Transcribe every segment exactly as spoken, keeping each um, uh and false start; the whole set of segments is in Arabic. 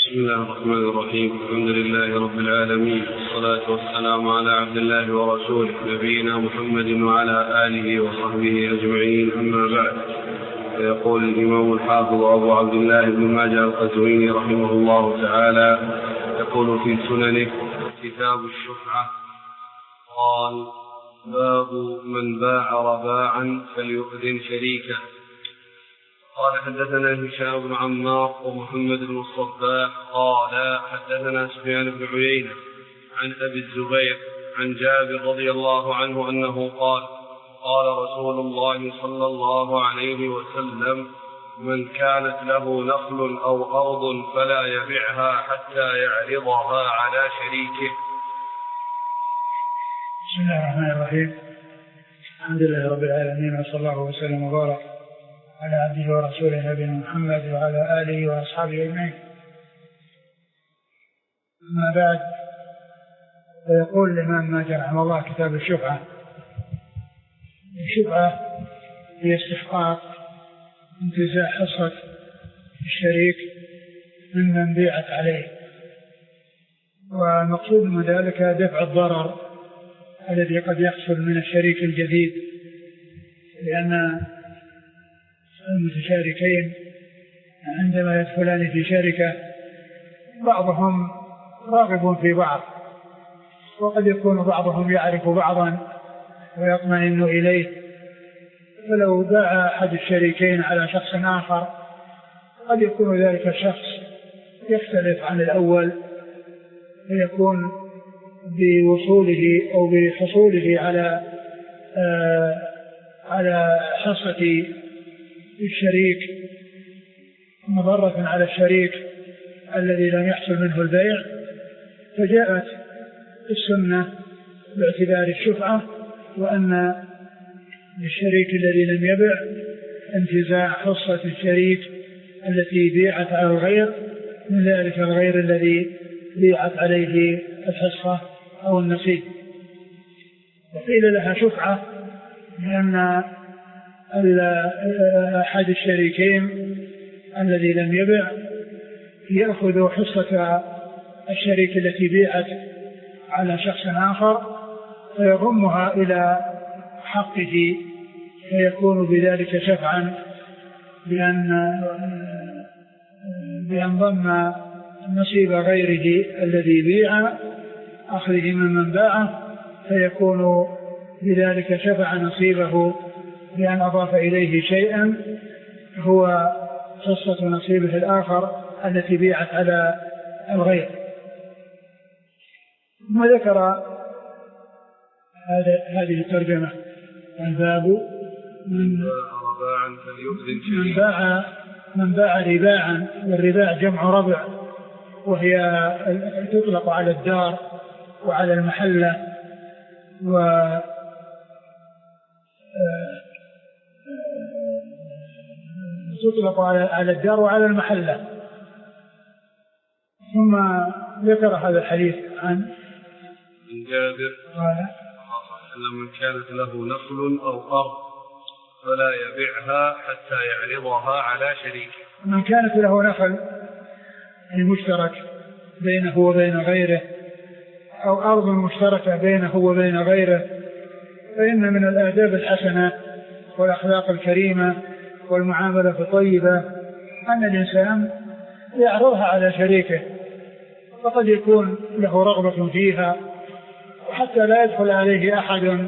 بسم الله الرحمن الرحيم. الحمد لله رب العالمين، والصلاة والسلام على عبد الله ورسوله نبينا محمد وعلى آله وصحبه أجمعين، أما بعد. فيقول الإمام الحافظ أبو عبد الله بن ماجه القزويني رحمه الله تعالى، يقول في سننه كتاب الشفعة: قال: باب من باع رباعا فليؤذن شريكه. قال: حدثنا هشام بن عمار ومحمد بن الصباح قال: حدثنا سفيان بن عيينة عن أبي الزبير عن جابر رضي الله عنه أنه قال: قال رسول الله صلى الله عليه وسلم: من كانت له نخل أو أرض فلا يبيعها حتى يعرضها على شريكه. بسم الله الرحمن الرحيم. الحمد لله رب العالمين، وصلى الله وسلم وبارك على عبده ورسوله نبينا محمد وعلى آله وأصحابه أجمعين. أما بعد، فيقول الإمام ماجه رحمه الله كتاب الشفعة. الشفعة هي استحقاق انتزاع حصة الشريك ممن بيعت عليه، والمقصود من ذلك دفع الضرر الذي قد يحصل من الشريك الجديد، لأن المتشاركين عندما يدخلان في شركة بعضهم راغب في بعض، وقد يكون بعضهم يعرف بعضا ويطمئن إليه، فلو باع أحد الشريكين على شخص آخر قد يكون ذلك الشخص يختلف عن الأول، ويكون بوصوله أو بحصوله على آه على حصة الشريك مضرة على الشريك الذي لم يحصل منه البيع. فجاءت السنة باعتبار الشفعة، وأن للشريك الذي لم يبع انتزاع حصة الشريك التي بيعت على الغير من ذلك الغير الذي بيعت عليه الحصة أو النصيب. وقيل لها شفعة لأن أحد الشريكين الذي لم يبع يأخذ حصة الشريك التي بيعت على شخص آخر فيضمها إلى حقه، فيكون بذلك شفعا بأن بأن ضم نصيب غيره الذي بيع أخذه ممن باعه، فيكون بذلك شفع نصيبه بأن أضاف إليه شيئا هو حصة نصيبه الآخر التي بيعت على الغير. ثم ذكر هذه الترجمة: الباب من من باع من باع رباعا، والرباع جمع ربع، وهي تطلق على الدار وعلى المحلة، و تطلق على الدار وعلى المحلة. ثم ذكر هذا الحديث عن جابر قال: من كانت له نخل أو أرض فلا يبيعها حتى يعرضها على شريكه. من كانت له نخل المشترك بينه وبين غيره، أو أرض مشتركة بينه وبين غيره، فإن من الآداب الحسنة والأخلاق الكريمة والمعاملة الطيبة أن الإنسان يعرضها على شريكه، فقد يكون له رغبة فيها، وحتى لا يدخل عليه أحد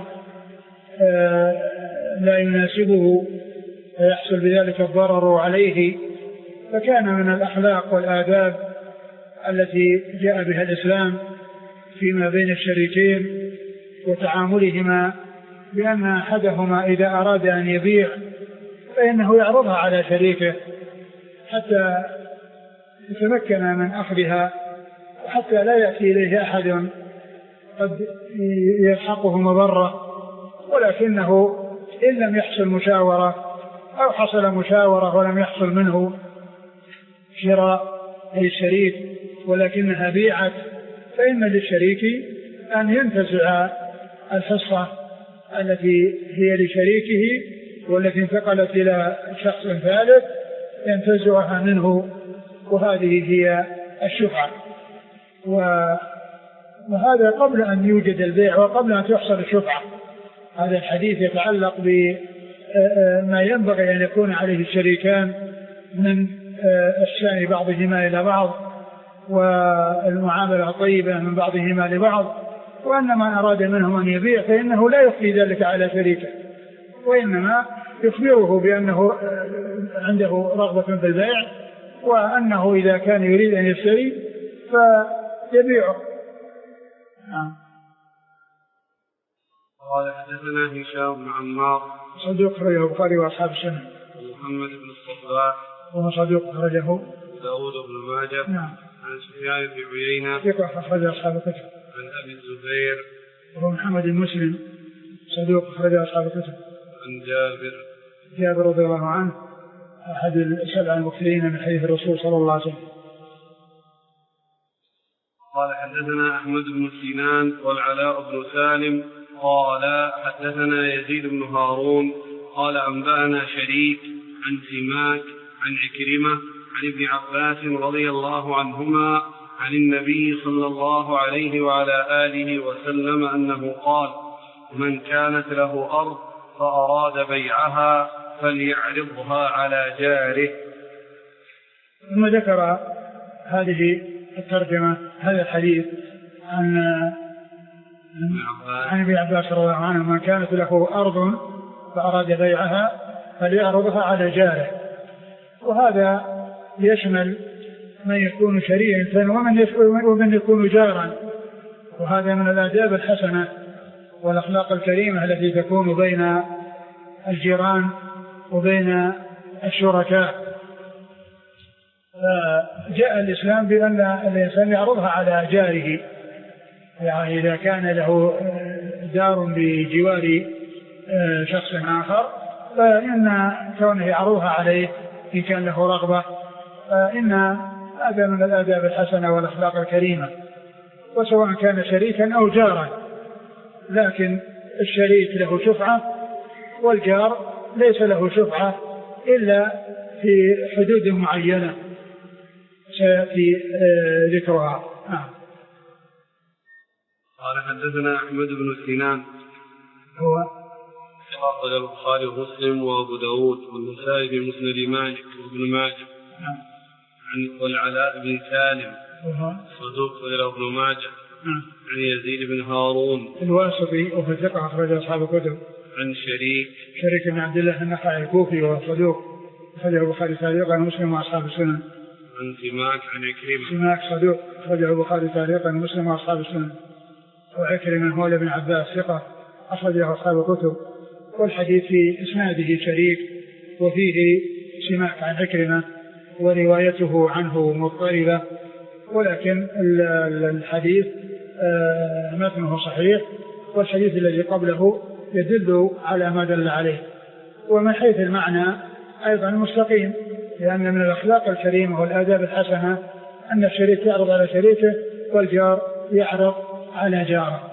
لا يناسبه فيحصل بذلك الضرر عليه. فكان من الأخلاق والآداب التي جاء بها الإسلام فيما بين الشريكين وتعاملهما بأن أحدهما إذا أراد أن يبيع فإنه يعرضها على شريكه حتى يتمكن من أخذها، وحتى لا يأتي إليه أحد قد يلحقه مضرة، ولكنه إن لم يحصل مشاورة أو حصل مشاورة ولم يحصل منه شراء للشريك ولكنها بيعت، فإن للشريك أن ينتزع الحصة التي هي لشريكه والتي انتقلت إلى شخص ثالث ينتزعها منه، وهذه هي الشفعة، وهذا قبل أن يوجد البيع وقبل أن تحصل الشفعة. هذا الحديث يتعلق بما ينبغي أن يكون عليه الشريكان من إحسان بعضهما إلى بعض والمعاملة الطيبة من بعضهما لبعض، وأن ما أراد منهم أن يبيع فإنه لا يخفي ذلك على شريكه، وإنما يخبره بأنه عنده رغبة في البيع، وأنه إذا كان يريد أن يشتري فيبيعه. قال حدثنا هشام بن عمار صدوق أخرجه البخاري وأصحاب السنن. محمد بن الصباح وهو صدوق أخرجه داود بن ماجه. نعم. عن سفيان بن عيينة ثقة أخرج أصحاب الكتب. عن أبي الزبير وهو محمد بن مسلم صدوق أخرج أصحاب الكتب. عن جابر جابر رضي الله عنه أحد السبع المكثرين من حديث الرسول صلى الله عليه وسلم. قال حدثنا أحمد بن سنان والعلاء بن سالم قال حدثنا يزيد بن هارون قال أنبأنا شريك عن سماك عن عكرمة عن ابن عباس رضي الله عنهما عن النبي صلى الله عليه وعلى آله وسلم أنه قال: من كانت له أرض فأراد بيعها فليعرضها على جاره. ثم ذكر هذه الترجمة هذا الحديث عن عن ابن عباس رضي الله عنه: من كانت له أرض فأراد بيعها فليعرضها على جاره. وهذا يشمل من يكون شريكا ومن يكون جارا، وهذا من الآداب الحسنة والأخلاق الكريمة التي تكون بين الجيران وبين الشركاء. جاء الإسلام بأن الإنسان يعرضها على جاره، يعني إذا كان له دار بجوار شخص آخر فإن كونه يعرضها عليه إن كان له رغبة، فإن هذا من الآداب الحسنة والأخلاق الكريمة، وسواء كان شريكا أو جارا. لكن الشريك له شفعة والجار ليس له شفعة إلا في حدود معينة سيأتي ذكرها. قال حدثنا أحمد بن سنان هو أخرج البخاري ومسلم وأبو داود والنسائي في مسند مالك وابن ماجه. عن والعلاء بن سالم صدوق أخرجه ابن ماجه. عن يزيد بن هارون الواسطي وفي ثقة أخرج أصحاب الكتب. عن شريك شريك بن عبد الله النخعي الكوفي وصدوق أخرجه البخاري تعليقا ومسلم وأصحاب السنن. عن سماك عن عكرمة سماك صدوق أخرجه البخاري تعليقا ومسلم وأصحاب السنن. وعكرمة هو ابن عباس ثقة أخرجه أصحاب الكتب. والحديث في إسناده شريك وفيه سماك عن عكرمة وروايته عنه مضطربة، ولكن الحديث متنه صحيح، والحديث الذي قبله يدل على ما دل عليه. ومن حيث المعنى أيضا مستقيم، لأن من الأخلاق الكريمة والآداب الحسنة أن الشريك يعرض على شريكه والجار يعرض على جاره.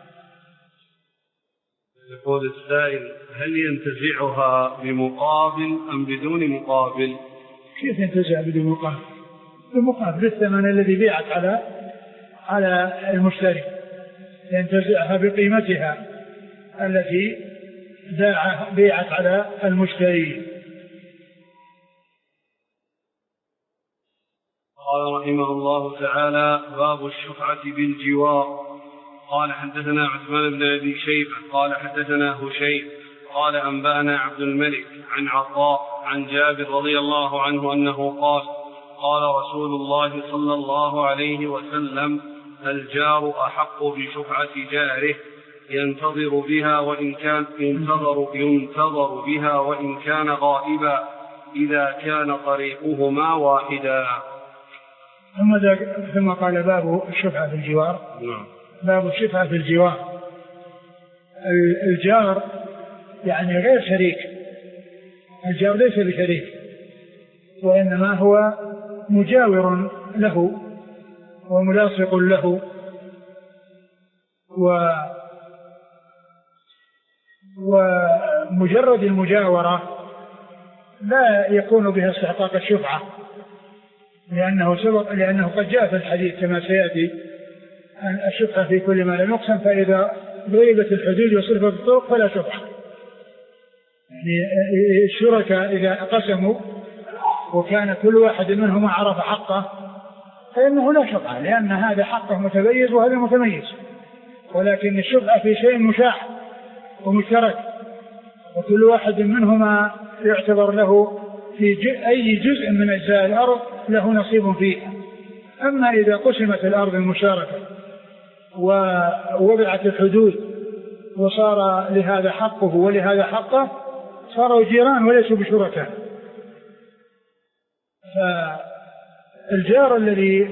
يقول السائل: هل ينتزعها بمقابل أم بدون مقابل؟ كيف ينتزع بدون مقابل؟ بمقابل الثمن الذي بيعت على على المشتري، ينتزعها بقيمتها التي بيعت على المشتري. قال رحمه الله تعالى: باب الشفعة بالجوار. قال حدثنا عثمان بن أبي شيبة قال حدثنا هشيم قال أنبأنا عبد الملك عن عطاء عن جابر رضي الله عنه أنه قال: قال رسول الله صلى الله عليه وسلم: الجار أحق بشفعة جاره ينتظر بها وإن كان ينتظر, ينتظر بها وإن كان غائبا إذا كان طريقهما واحدا. ثم, ثم قال: باب الشفعة في الجوار. نعم. باب الشفعة في الجوار. الجار يعني غير شريك، الجار ليس بشريك، وإنما هو مجاور له وملاصق له، و ومجرد المجاورة لا يكون بها استحقاق الشفعة، لأنه سبق لأنه قد جاء في الحديث كما سيأتي أن الشفعة في كل ما لم يقسم، فإذا ضربت الحدود وصرفت الطرق فلا شفعة. يعني الشركاء إذا قسموا وكان كل واحد منهم عرف حقه فإنه لا شفعة، لأن هذا حقه متميز وهذا متميز. ولكن الشفعة في شيء مشاع ومشترك، وكل واحد منهما يعتبر له في أي جزء من أجزاء الأرض له نصيب فيه. أما إذا قسمت الأرض المشاركة ووضعت الحدود وصار لهذا حقه ولهذا حقه صاروا جيران وليسوا بشركاء. فالجار الذي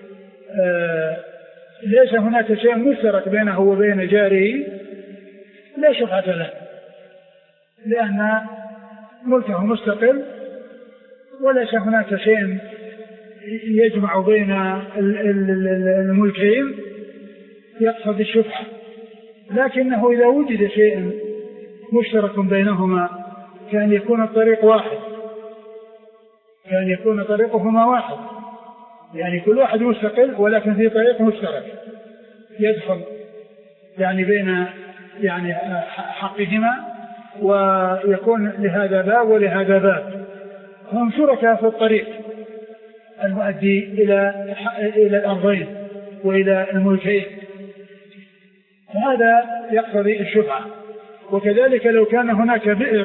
ليس هناك شيء مشترك بينه وبين جاره لا شفعة له، لأن ملكه مستقل وليس هناك شيء يجمع بين الملكين يقصد الشفعة. لكنه إذا وجد شيء مشترك بينهما كان يكون الطريق واحد، كان يكون طريقهما واحد، يعني كل واحد مستقل ولكن في طريق مشترك يدخل يعني بين يعني حقهما، ويكون لهذا باب ولهذا باب، هم شركاء في الطريق المؤدي إلى إلى الأرضين وإلى الملكين، فهذا يقتضي الشفعة. وكذلك لو كان هناك بئر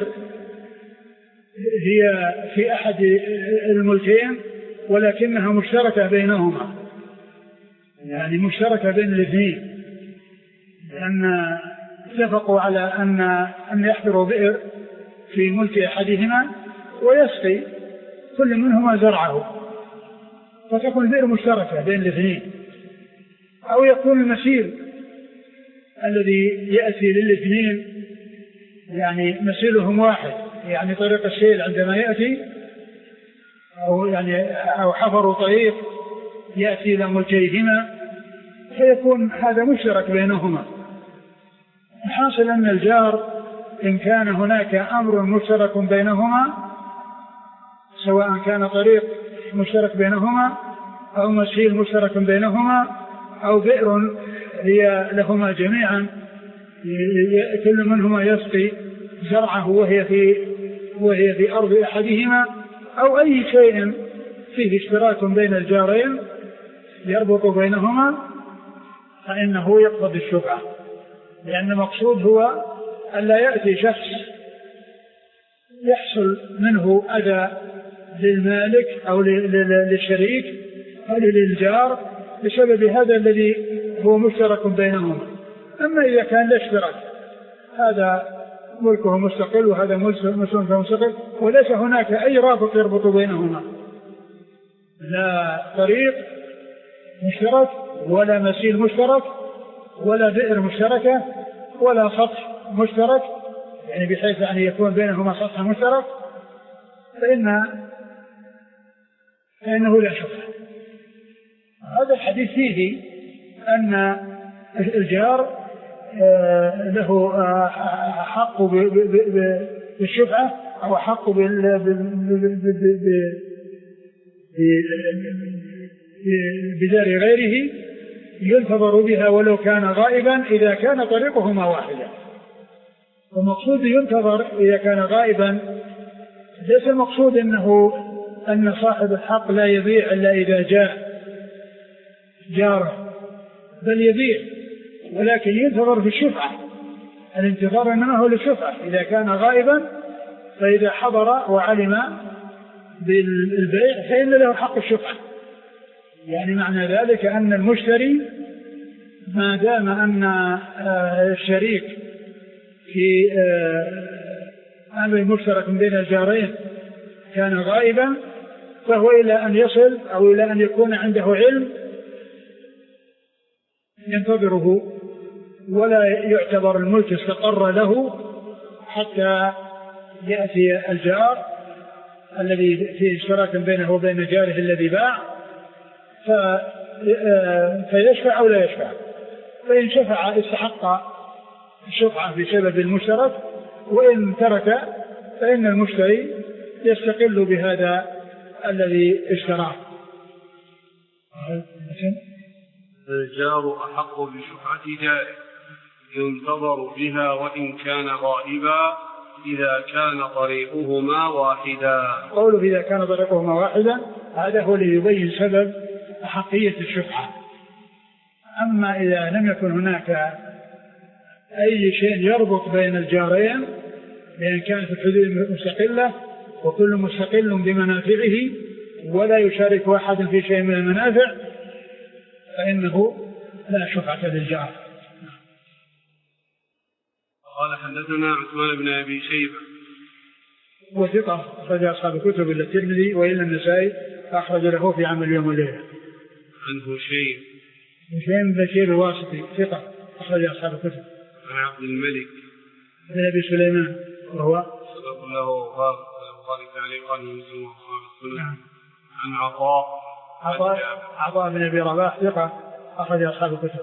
هي في أحد الملكين ولكنها مشتركة بينهما، يعني مشتركة بين الاثنين، لأن اتفقوا على أن أن يحفروا بئر في ملك أحدهما ويسقي كل منهما زرعه، فتكون البئر مشتركة بين الاثنين. أو يكون المسير الذي يأتي للاثنين يعني مسيرهم واحد، يعني طريق السيل عندما يأتي أو يعني أو حفروا طريق يأتي إلى ملكيهما فيكون هذا مشترك بينهما. الحاصل أن الجار إن كان هناك أمر مشترك بينهما، سواء كان طريق مشترك بينهما أو مسيل مشترك بينهما أو بئر هي لهما جميعا كل منهما يسقي زرعه وهي في وهي في أرض أحدهما، أو أي شيء فيه اشتراك بين الجارين يربط بينهما، فإنه يقتضي الشفعة. لأن المقصود هو ألا يأتي شخص يحصل منه أذى للمالك أو للشريك أو للجار بسبب هذا الذي هو مشترك بينهما. أما إذا كان لا اشتراك، هذا ملكه مستقل وهذا ملكه مستقل وليس هناك أي رابط يربط بينهما، لا طريق مشترك ولا مسيل مشترك ولا بئر مشتركة ولا سطح مشترك، يعني بحيث أن يكون بينهما سطح مشترك، فإن فإنه لا شفعة. هذا الحديث فيه أن الجار له حق بالشفعة أو حق بدار غيره ينتظر بها ولو كان غائبا إذا كان طريقهما واحدا. والمقصود ينتظر إذا كان غائبا ليس المقصود أنه أن صاحب الحق لا يبيع إلا إذا جاء جاره، بل يبيع ولكن ينتظر في الشفعة. الانتظار إنما هو للشفعة إذا كان غائبا، فإذا حضر وعلم بالبيع فإن له حق الشفعة. يعني معنى ذلك أن المشتري ما دام أن الشريك في أمر مشترك بين الجارين كان غائبا، فهو إلى أن يصل أو إلى أن يكون عنده علم ينتظره، ولا يعتبر الملك استقر له حتى يأتي الجار الذي فيه اشتراك بينه وبين جاره الذي باع فيشفع أو لا يشفع. فإن شفع استحق الشفعة بسبب المشترك، وإن ترك فإن المشتري يستقل بهذا الذي اشتراه. الجار أحق بشفعة جاره ينتظر بها وإن كان غائبا إذا كان طريقهما واحدا. قوله إذا كان طريقهما واحدا هذا هو ليبين سبب أحقية الشفعة. أما إذا لم يكن هناك أي شيء يربط بين الجارين بأن كانت الحدود مستقلة وكل مستقل بمنافعه ولا يشارك أحد في شيء من المنافع فإنه لا شفعة للجار. قال حدثنا عثمان بن أبي شيبة وثقة أخرج أصحاب الكتب إلا الترمذي وإلا النسائي أخرج له في عمل يوم والليلة. عن هشيم هشيم بن بشير الواسطي ثقة أخرج أصحاب الكتب. عن عبد الملك بن أبي سليمان وهو صدق له البخاري تعليقا ومسلم وأصحاب السنة. عن عطاء عطاء عطاء بن أبي رباح ثقة أخرج أصحاب الكتب.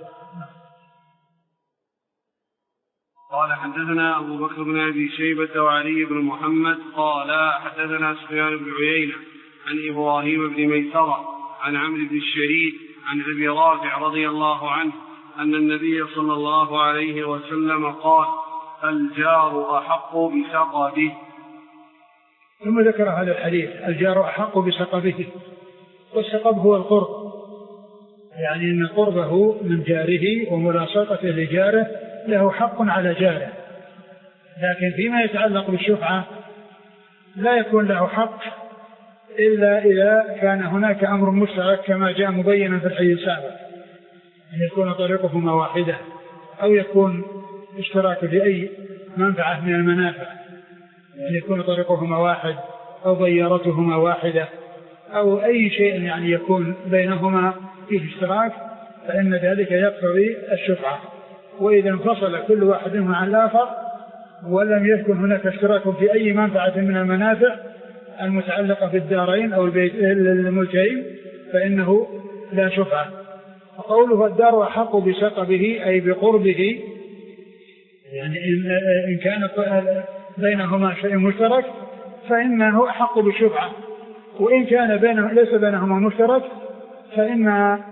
قال حدثنا أبو بكر بن أبي شيبة وعلي بن محمد قال حدثنا سفيان بن عيينة عن إبراهيم بن ميسرة عن عمرو بن الشريد عن أبي رافع رضي الله عنه أن النبي صلى الله عليه وسلم قال الجار أحق بسقبه. ثم ذكر هذا الحديث الجار أحق بسقبه، والسقب هو القرب، يعني أن قربه من جاره وملاصقته لجاره له حق على جاره، لكن فيما يتعلق بالشفعة لا يكون له حق إلا إذا كان هناك أمر مشترك كما جاء مبينا في الحديث السابق أن يكون طريقهما واحدة أو يكون اشتراك في أي منفعة من المنافع، أن يكون طريقهما واحد أو ضيارتهما واحدة أو أي شيء يعني يكون بينهما فيه اشتراك فإن ذلك يقتضي الشفعة. وإذا انفصل كل واحد منهما عن الآخر ولم يكن هناك اشتراك في أي منفعة من المنافع المتعلقة في الدارين أو الملكين فإنه لا شفعة. وقوله الدار أحق بسقبه أي بقربه، يعني إن كان بينهما شيء مشترك فإنه أحق بالشفعة، وإن كان بينه ليس بينهما مشترك فإن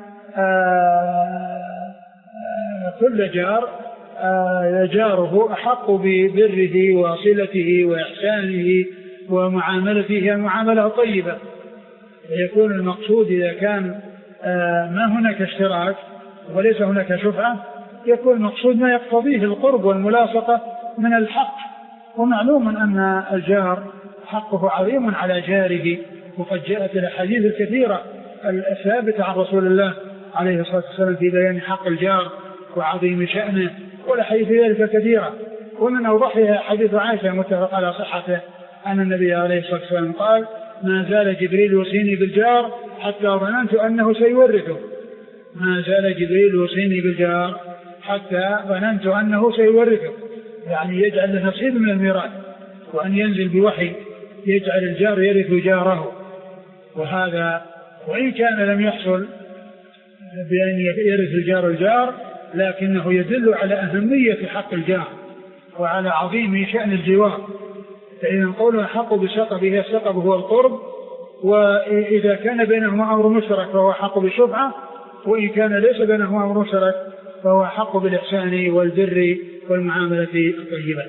آه كل جار آه جاره أحق ببره وصلته وإحسانه ومعاملته المعاملة الطيبة. يكون المقصود إذا كان آه ما هناك اشتراك وليس هناك شفعة يكون المقصود ما يقتضيه القرب والملاصقة من الحق. ومعلوم أن الجار حقه عظيم على جاره، وقد جاءت الأحاديث الكثيرة الثابتة عن رسول الله عليه الصلاة والسلام في بيان حق الجار وعظيم شأنه، والأحاديث ذلك كثيرة، ومن أوضحها حديث عائشة متفق على صحته أن النبي عليه الصلاة والسلام قال ما زال جبريل يوصيني بالجار حتى ظننت أنه سيورثه. ما زال جبريل يوصيني بالجار حتى ظننت أنه سيورثه، يعني يجعل له نصيب من الميراث، وأن ينزل بوحي يجعل الجار يرث جاره. وهذا وإن كان لم يحصل بأن يرث الجار الجار لكنه يدل على أهمية حق الجار وعلى عظيم شأن الجوار. فإذا قوله حق بسقبه، السقب هو القرب، وإذا كان بينهما أمر مشترك فهو حق بالشفعة، وإن كان ليس بينهما أمر مشترك فهو حق بالإحسان والبر والمعاملة الطيبة.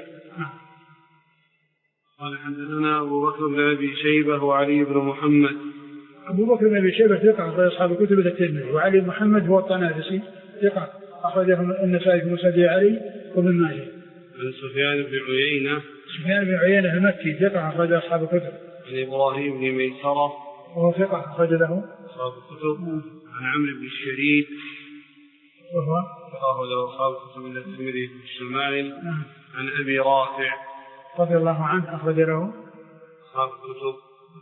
قال حدثنا أبو بكر بن أبي شيبة وعلي بن محمد. أبو بكر بن أبي شيبة ثقة أخرج أصحاب الكتب الترمذي، وعلي بن محمد هو الطنافسي ثقة أخرجه النسائي في مسند علي وابن ماجه. عن سفيان بن عيينة سفيان بن عيينة المكي ثقة أخرج أصحاب الكتب. عن إبراهيم بن ميسرة وهو ثقة أخرج له أصحاب الكتب. عن عمرو بن الشريد وهو أخرج أصحاب الكتب إلا الترمذي في الشمائل. عن أبي رافع رضي الله عنه أخرج له أصحاب الكتب.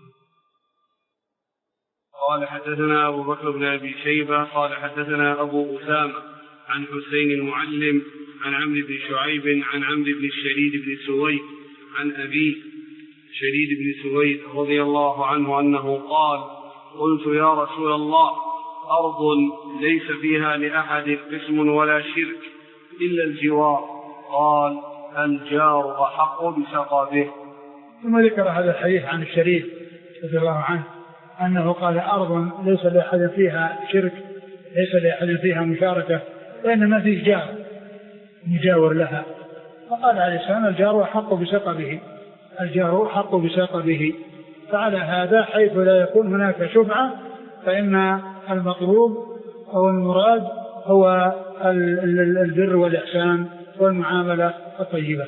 قال حدثنا أبو بكر بن أبي شيبة قال حدثنا أبو أسامة عن حسين المعلم عن عمرو بن شعيب عن عمرو بن الشريد بن سويد عن أبيه شريد بن سويد رضي الله عنه أنه قال قلت يا رسول الله أرض ليس فيها لأحد قسم ولا شرك إلا الجوار، قال الجار أحق بسقبه. ثم ذكر هذا الحديث عن الشريد رضي الله عنه أنه قال أرض ليس لأحد فيها شرك ليس لأحد فيها مشاركة وإنما فيه جار مجاور لها، فقال عليه السلام الجار حق بسقبه الجار حق بسقبه. فعلى هذا حيث لا يكون هناك شفعة فإن المطلوب أو المراد هو البر والإحسان والمعاملة الطيبة.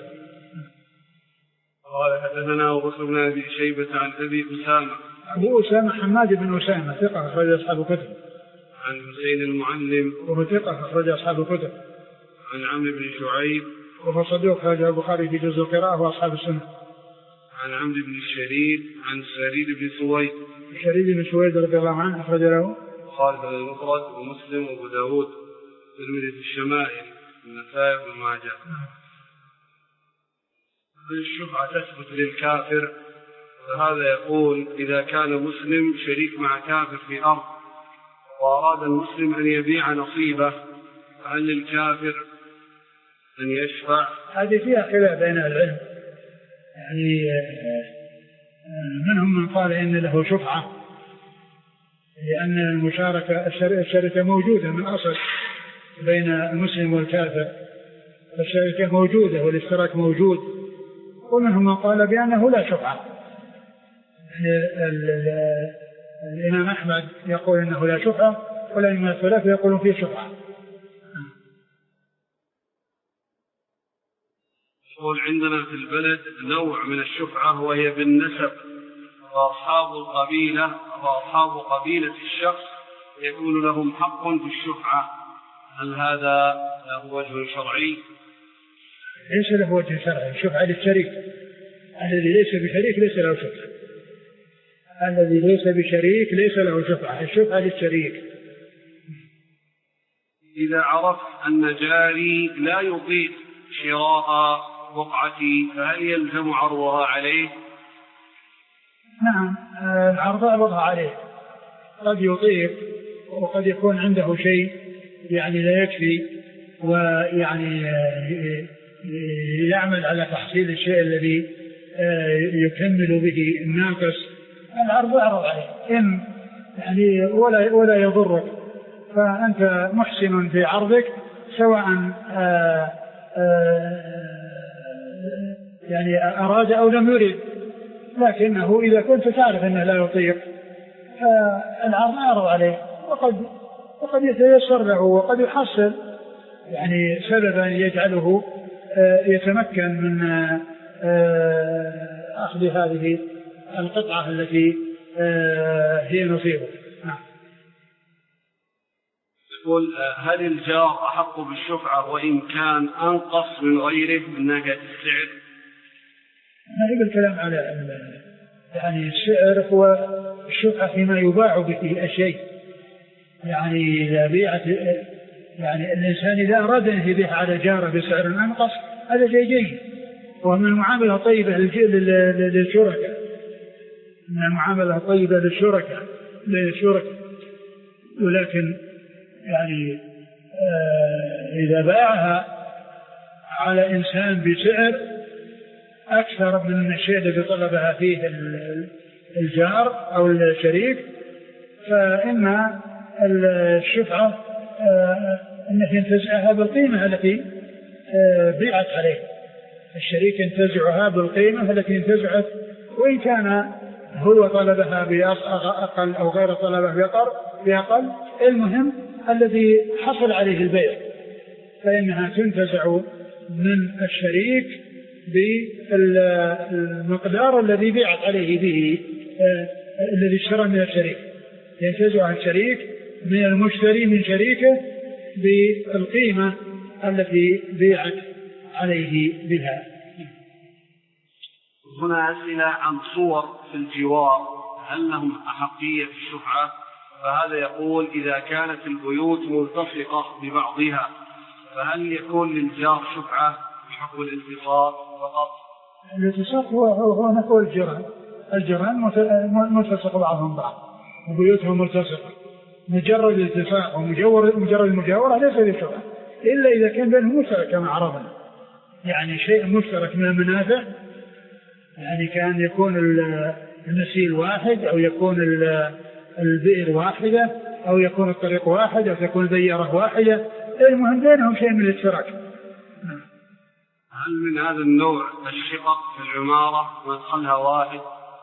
قال حدثنا أبو بكر بن أبي شيبة عن أبي أسامة أبو أسامة حماد بن أسامة ثقة أخرج أصحاب الكتب. عن حسين المعلم وهو ثقة أخرج أصحاب الكتب. عن عمرو بن شعيب وهو صدوق أخرج البخاري في جزء القراءة وأصحاب السنة. عن عمرو بن الشريد عن سريد بن سويد شريد بن سويد رضي الله عنه أخرج له خالد بن المفرد ومسلم وأبو داود تلميذ في الشمائل النسائي بن ماجه. الشفعة تثبت للكافر، فهذا يقول إذا كان مسلم شريك مع كافر في أرض وأراد المسلم أن يبيع نصيبه فهل للكافر أن يشفع؟ هذه فيها خلاف بين العلم، يعني منهم من قال إن له شفعة لأن المشاركة الشركة موجودة من أصل بين المسلم والكافر، فالشركة موجودة والاشتراك موجود، ومنهم من قال بأنه لا شفعة. الإمام أحمد يقول إنه لا شفعة والأئمة الثلاثة يقولون فيه شفعة. يقول عندنا في البلد نوع من الشفعة وهي بالنسب، فأصحاب القبيلة وأصحاب قبيلة الشخص يكون لهم حق في الشفعة، هل هذا له وجه شرعي؟ ليس له وجه شرعي، الشفعة للشريك، الذي ليس بشريك ليس له شفعة، الذي ليس بشريك ليس له شفعة، الشفعة للشريك. إذا عرفت أن جاري لا يطيق شراء بقعتي فهل يلزم عرضها عليه؟ نعم، العرض عرضها عليه، قد يطيق وقد يكون عنده شيء يعني لا يكفي ويعني يعمل على تحصيل الشيء الذي يكمل به الناقص، العرض عرض عليه إن يعني ولا ولا يضرك، فأنت محسن في عرضك سواء آآ آآ يعني أراد أو لم يرد، لكنه إذا كنت تعرف أنه لا يطيق فالعرض عرض عليه، وقد وقد يتيسر له وقد يحصل يعني سببا يجعله يتمكن من أخذ هذه القطعة التي هي نصيبه. نعم. يقول هل الجار أحق بالشفعة وإن كان أنقص من غيره من ناحية السعر؟ هذا الكلام على يعني السعر هو الشفعة فيما يباع به الشيء، يعني إذا بيعت يعني الإنسان إذا أراد أن يبيع على جاره بسعر أنقص هذا شيء جيد، ومن المعاملة طيبة للشركاء، من المعاملة طيبة للشركاء للشركاء ولكن يعني آه إذا باعها على إنسان بسعر أكثر من الشيء الذي طلبها فيه الجار أو الشريك فإن الشفعة آه أنه ينتزعها بالقيمة التي آه بيعت عليه، الشريك ينتزعها بالقيمة التي انتزعت وإن كان هو طلبها بأقل أو غير طلبها بأقل، المهم الذي حصل عليه البيع فإنها تنتزع من الشريك بالمقدار الذي بيعت عليه به آه الذي اشترى من الشريك، ينتزعها الشريك من المشتري من شريكه بالقيمة التي بيعت عليه بها. هنا أسئلة عن صور في الجوار هل لهم أحقية في الشفعة؟ فهذا يقول إذا كانت البيوت ملتصقة ببعضها فهل يكون للجار شفعة بحكم الالتصاق فقط؟ الالتصاق هو هو نحو الجيران، الجيران ملتصق بعضهم بعض وبيوتهم ملتصقة، مجرد الالتصاق ومجرد مجرد المجاورة ليس للشفعة إلا إذا كان بينهم مشترك كما عرفنا، يعني شيء مشترك من المنافع، يعني كان يكون المسيل واحد أو يكون البئر واحدة أو يكون الطريق واحد أو تكون البيارة واحدة، المهم بينهم شيء من الاشتراك. هل من هذا النوع الشقق في العمارة مدخلها واحد؟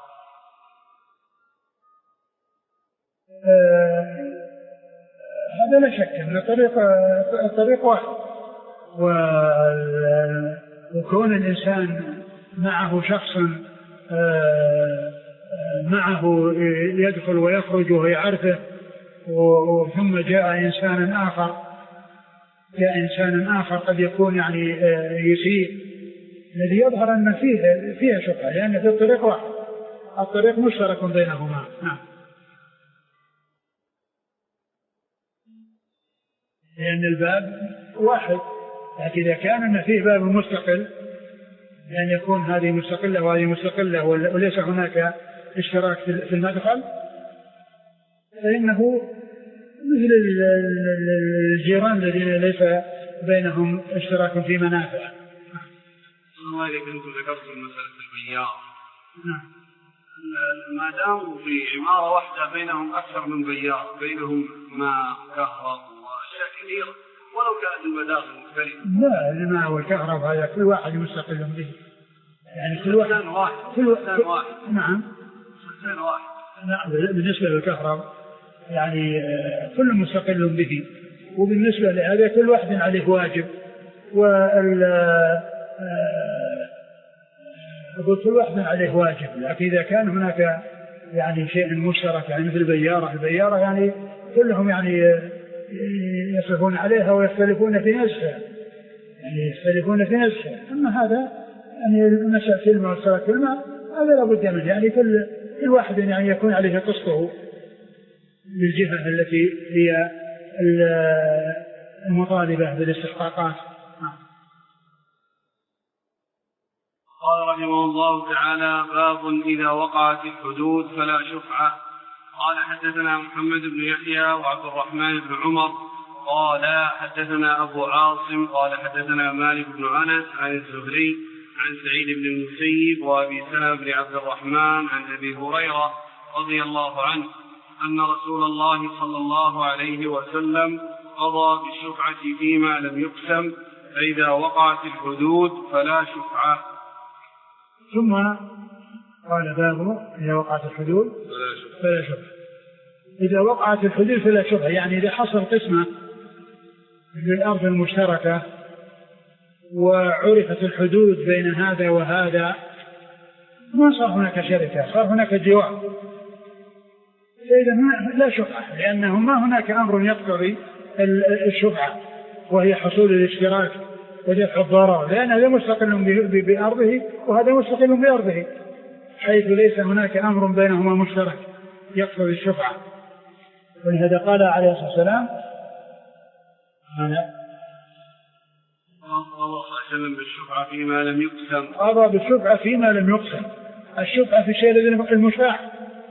آه هذا لا شك أن الطريق الطريق واحد، وكون الإنسان معه شخص آه معه يدخل ويخرج وهو يعرفه، ثم جاء إنسان آخر جاء إنسان آخر قد يكون يعني يسيء، الذي يظهر أن فيه فيها شبهة، لأن في الطريق واحد، الطريق مشترك بينهما. نعم. لأن الباب واحد، لكن إذا كان أن فيه باب مستقل، لأن يكون هذه مستقلة وهذه مستقلة وليس هناك اشتراك في المدخل، فإنه مثل الجيران الذين ليس بينهم اشتراك في منافع. الله إذا كنتم ذكرتم مسألة البيار، نعم، ما دام في عمارة واحدة بينهم أكثر من بيار، بينهم ماء كهرباء وأشياء كثيرة، ولو كانت المداخل مختلفة. لا، الماء والكهرباء هذا كل واحد مستقل به، يعني كل واحد واحد كل واحد. واحد. نعم واحد. نعم. بالنسبة للكهرباء يعني كل مستقل به، وبالنسبة لهذا كل واحد عليه واجب، وال كل واحد عليه واجب. لكن إذا كان هناك يعني شيء مشترك، يعني مثل البيارة البيارة يعني كلهم يعني يصرفون عليها ويختلفون في نزحها، يعني يختلفون في نزحها. أما هذا يعني مسألة الماء واشتراك الماء هذا لابد منه، يعني كل كل واحد يعني يكون عليه قسطه للجهة التي هي المطالبة بالاستحقاقات. قال رحمه الله تعالى: باب إذا وقعت الحدود فلا شفعة. قال: حدثنا محمد بن يحيى وعبد الرحمن بن عمر قال حدثنا أبو عاصم قال حدثنا مالك بن أنس عن الزهري عن سعيد بن المسيب وأبي سلمة بن عبد الرحمن عن أبي هريرة رضي الله عنه أن رسول الله صلى الله عليه وسلم قضى بالشفعة فيما لم يقسم، فإذا وقعت الحدود فلا شفعة. ثم قال: باب إذا وقعت الحدود فلا شفعة. إذا وقعت الحدود فلا شفعة، يعني إذا حصل قسمة للأرض المشتركة وعرفت الحدود بين هذا وهذا، ما صار هناك شركة، صار هناك جوار، فإذا لا شفعة، لأنه ما هناك أمر يقتضي الشفعة وهي حصول الاشتراك ودفع الضرر، لأن هذا مستقل بأرضه وهذا مستقل بأرضه، حيث ليس هناك أمر بينهما مشترك يقتضي الشفعة. ولهذا قال عليه الصلاة والسلام: أنا قضى بالشفعة فيما لم يقسم. قضى بالشفعة فيما لم يقسم. الشفعة في الشيء الذي المشاع،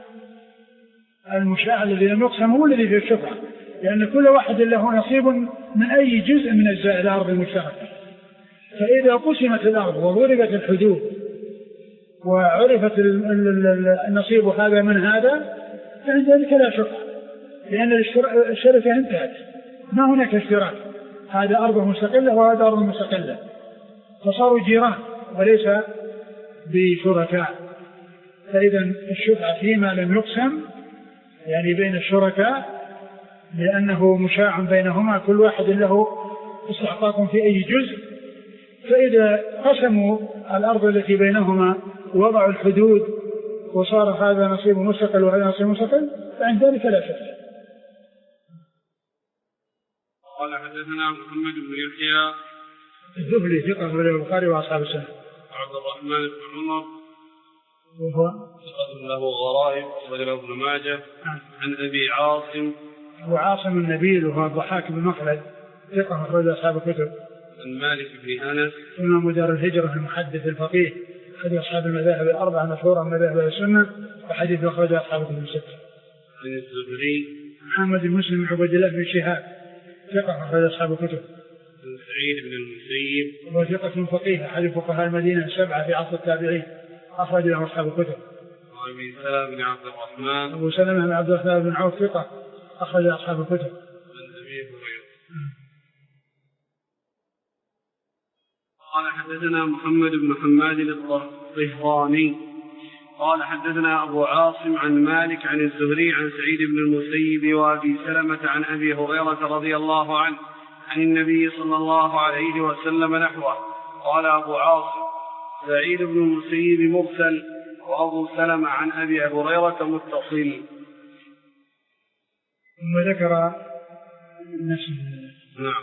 المشاع الذي لم يقسم هو الذي في الشفعة، لأن كل واحد له نصيب من أي جزء من أجزاء الأرض المشتركة. فإذا قسمت الأرض وضربت الحدود وعرفت النصيب هذا من هذا، فعند ذلك لا شفعة، لأن الشركة انتهت، ما هناك اشتراك، هذا أرض مستقلة وهذا أرض مستقلة، فصاروا جيران وليس بشركاء. فإذا الشفعة فيما لم يقسم يعني بين الشركاء، لأنه مشاع بينهما، كل واحد له استحقاق في أي جزء. فإذا قسموا الأرض التي بينهما ووضعوا الحدود وصار هذا نصيب مستقل وهذا نصيب مستقل، فعند ذلك لا شك. قال: حدثنا محمد بن يحيى الذهلي ثقة من البخاري وأصحاب السنة. عبد الرحمن بن عمر وهو ثقة له غرائب وله ابن ماجه. عن أبي عاصم وعاصم النبيل وهو الضحاك بن مخلد ثقة أخرج أصحاب الكتب. عن مالك بن أنس إمام دار الهجرة المحدث الفقيه أحد أصحاب المذاهب الأربعة مشهورة من مذاهب السنة، وحديث أخرج أصحاب الكتب الستة. عن الزهري محمد بن مسلم بن عبد الله بن شهاب ثقة أخرج أصحاب الكتب. عن سعيد بن المسيب وهو ثقة فقيه أحد فقهاء المدينة السبعة في عصر التابعين، أخرج له أصحاب الكتب. أبي سلمة بن عبد الرحمن أبو سلمة بن عبد الرحمن بن عوف ثقة أخرج أصحاب الكتب. عن أبي هريرة. قال حدثنا محمد بن حماد الطهراني قال حدثنا أبو عاصم عن مالك عن الزهري عن سعيد بن المسيب وأبي سلمة عن أبي هريرة رضي الله عنه عن النبي صلى الله عليه وسلم نحوه. قال أبو عاصم سعيد بن المسيب مرسل وأبو سلمة عن أبي هريرة متصل. ثم ذكر نفسه. نعم.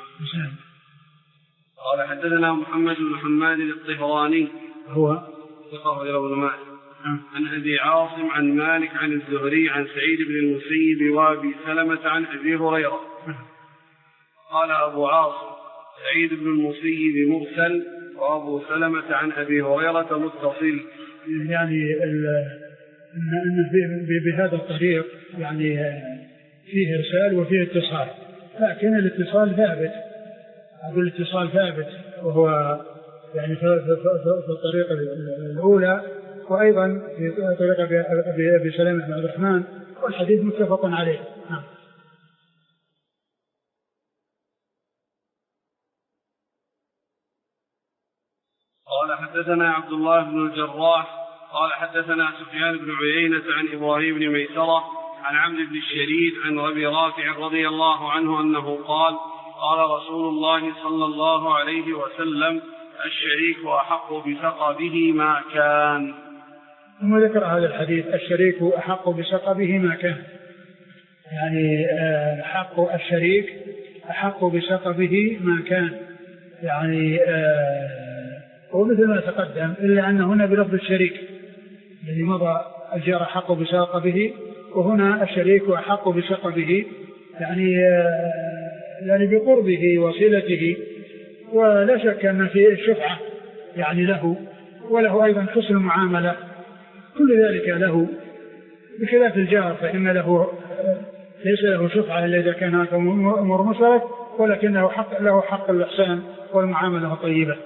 قال حدثنا محمد بن حماد الطهراني هو ثقة غير ابن ماجه عن أبي عاصم عن مالك عن الزهري عن سعيد بن المسيب وأبي سلمة عن أبي هريرة. قال أبو عاصم سعيد بن المسيب مرسل وأبو سلمة عن أبي هريرة متصل. يعني أن بهذا الطريق يعني فيه إرسال وفيه اتصال، لكن الاتصال ثابت. أقول الاتصال ثابت وهو يعني في الطريقة الأولى، وأيضا في طريقة أبي سلمة بن عبد الرحمن، والحديث متفق عليه. نعم. قال حدثنا عبد الله بن الجراح قال حدثنا سفيان بن عيينة عن إبراهيم بن ميسرة عن عمرو بن الشريد عن أبي رافع رضي الله عنه أنه قال قال رسول الله صلى الله عليه وسلم الشريك أحق بسقبه ما كان. ثم ذكر هذا الحديث الشريك أحق بسقبه ما كان، يعني حق الشريك أحق بسقبه ما كان، يعني ومثل ما تقدم، إلا أن هنا بلفظ الشريك الذي مضى الجار أحق بسقبه، وهنا الشريك أحق بسقبه، يعني يعني بقربه وصلته، ولا شك أن فيه الشفعة يعني له، وله أيضا حسن المعاملة، كل ذلك له، بخلاف الجار فإن له ليس له شفعة إلا إذا كان هناك أمور مشترك، ولكنه حق له حق الإحسان والمعاملة الطيبة.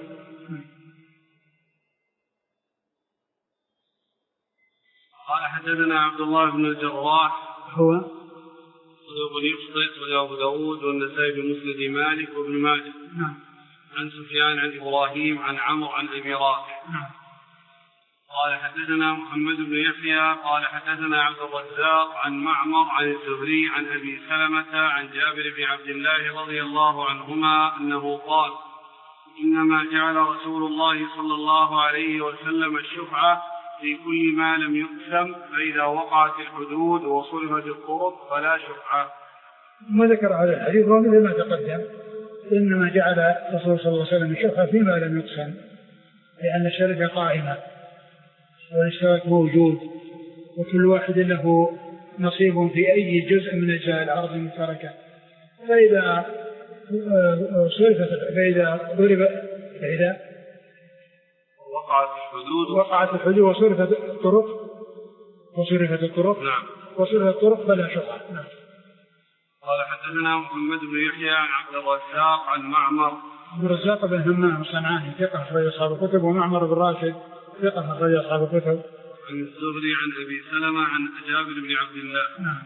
قال حدثنا عبد الله بن الجراح هو صدوق يخطئ وأبو داود والنسائي بمسند مالك وابن ماجه. نعم. عن سفيان عن إبراهيم عن عمرو عن أبي رافع. نعم. قال حدثنا محمد بن يحيى قال حدثنا عبد الرزاق عن معمر عن الزهري عن أبي سلمة عن جابر بن عبد الله رضي الله عنهما أنه قال إنما جعل رسول الله صلى الله عليه وسلم الشفعة في كل ما لم يقسم، فإذا وقعت الحدود وصرفت الطرق فلا شفعة. ما ذكر هذا الحديث ومثل ما تقدم، إنما جعل الرسول صلى الله عليه وسلم الشفعة فيما لم يقسم، لأن الشركة قائمة والاشتراك موجود، وكل واحد له نصيب في أي جزء من أجزاء الأرض المشتركة، فإذا صرفت فإذا ضرب فإذا وقعت الحدود وقعت الحدود وصرفت الطرق وصرفت الطرق نعم وصرفت الطرق فلا شفعة. نعم. قال حدثنا محمد بن يحيى عن عبد الرزاق عن معمر. عبد الرزاق بن همام الصنعاني ثقة أخرج أصحاب الكتب، ومعمر بن راشد ثقة أخرج أصحاب الكتب. عن الزهري عن أبي سلمة عن جابر بن عبد الله. نعم.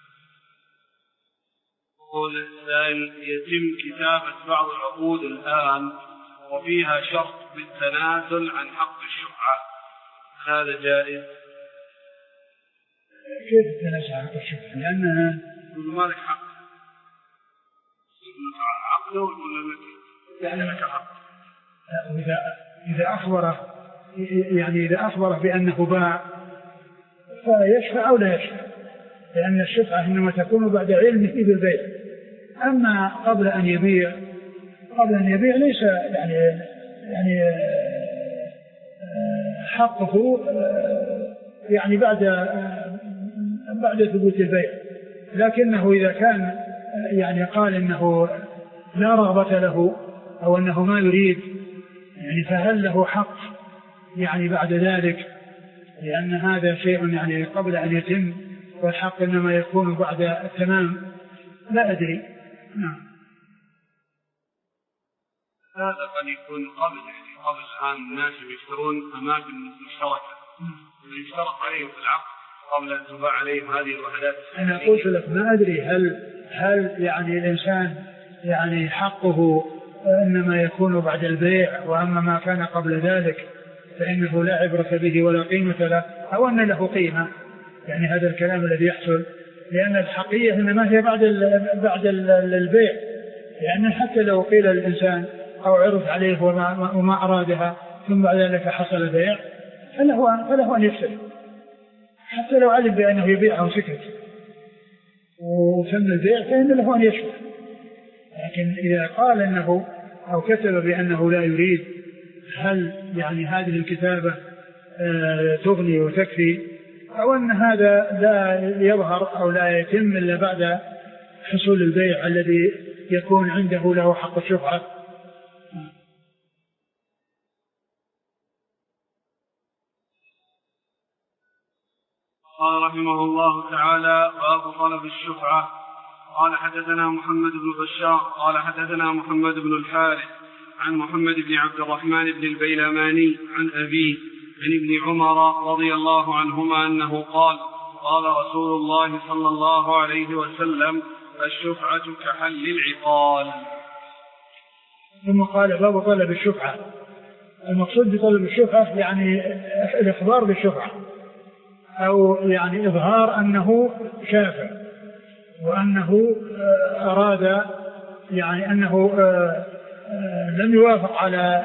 قول السائل يتم كتابة بعض العقود الآن وفيها شرط بالتنازل عن حق الشفعة، هذا جائز؟ كيف التنازل عن حق الشفعة؟ لأنها ما لك حق، عقده ولا لك؟ يعني لك حق. إذا إذا أخبره يعني إذا أخبره بأنه باع فيشفع أو لا يشفع، لأن الشفعة إنما تكون بعد علمه بالبيع. أما قبل أن يبيع قبل أن يبيع ليس يعني يعني حقه يعني بعد بعد ثبوت البيع، لكنه إذا كان يعني قال إنه لا رغبة له أو أنه ما يريد، يعني فهل له حق يعني بعد ذلك؟ لأن هذا شيء يعني قبل أن يتم، والحق إنما يكون بعد التمام. لا أدري. نعم. هذا قد يكون قبل، يعني قبل الآن الناس يشترون أماكن مشتركة يشترط عليهم في العقد قبل أن تباع عليهم هذه الوحدات. أنا قلت لك ما أدري هل هل يعني الإنسان يعني حقه إنما يكون بعد البيع، وأما ما كان قبل ذلك فإنه لا عبرة به ولا قيمة له، أو أن له قيمة. يعني هذا الكلام الذي يحصل، لأن الحقيقة إنما هي بعد بعد البيع، لأن حتى لو قيل للإنسان أو عرض عليه وما, وما أرادها ثم بعد ذلك حصل البيع فله, فله أن يفسد، حتى لو علم بأنه يبيعه وسكت وتم البيع فإن له أن يشفع. لكن إذا قال أنه أو كتب بأنه لا يريد، هل يعني هذه الكتابة آه تغني وتكفي، أو أن هذا لا يظهر أو لا يتم إلا بعد حصول البيع الذي يكون عنده له حق الشفعة. قال رحمه الله تعالى: باب طلب الشفعة. قال حدثنا محمد بن بشار قال حدثنا محمد بن الحارث عن محمد بن عبد الرحمن بن البيلماني عن أبيه عن ابن عمر رضي الله عنهما أنه قال: قال رسول الله صلى الله عليه وسلم: الشفعة كحل العقال. ثم قال: باب طلب الشفعة. المقصود بطلب الشفعة يعني الإخبار بالشفعة، أو يعني إظهار أنه شافع وأنه أراد يعني أنه لم يوافق على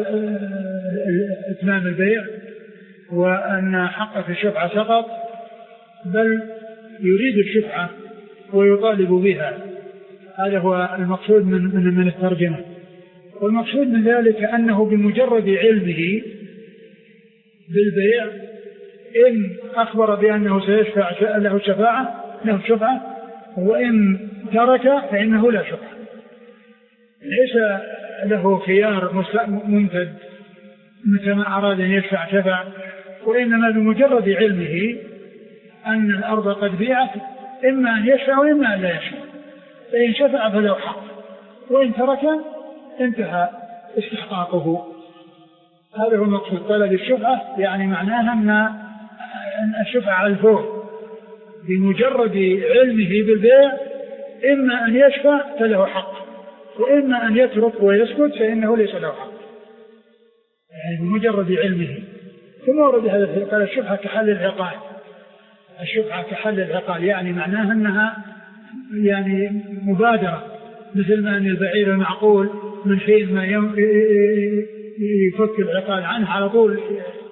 إتمام البيع وأن حقه في الشفعة سقط، بل يريد الشفعة ويطالب بها. هذا هو المقصود من من, من الترجمة. والمقصود من ذلك أنه بمجرد علمه بالبيع إن أخبر بأنه سيشفع له الشفاعة له الشفعة، وإن ترك فإنه لا شفعة. ليس له خيار ممتد متى ما أراد أن يشفع شفع، وإنما بمجرد علمه أن الأرض قد بيعت إما أن يشفع وإما أن لا يشفع، فإن شفع فله حق، وإن ترك انتهى استحقاقه. هذا هو المقصود طلب الشفعة، يعني معناها أن الشفعة على الفور بمجرد علمه بالبيع، إما أن يشفع فله حق، وإما أن يترك ويسكت فإنه ليس له حق، يعني بمجرد علمه. ثم ورد هذا قال: الشفعة كحل العقال. الشفعة كحل العقال يعني معناها أنها يعني مبادرة، مثل ما أن البعير المعقول من حين ما يفك العقال عنه على طول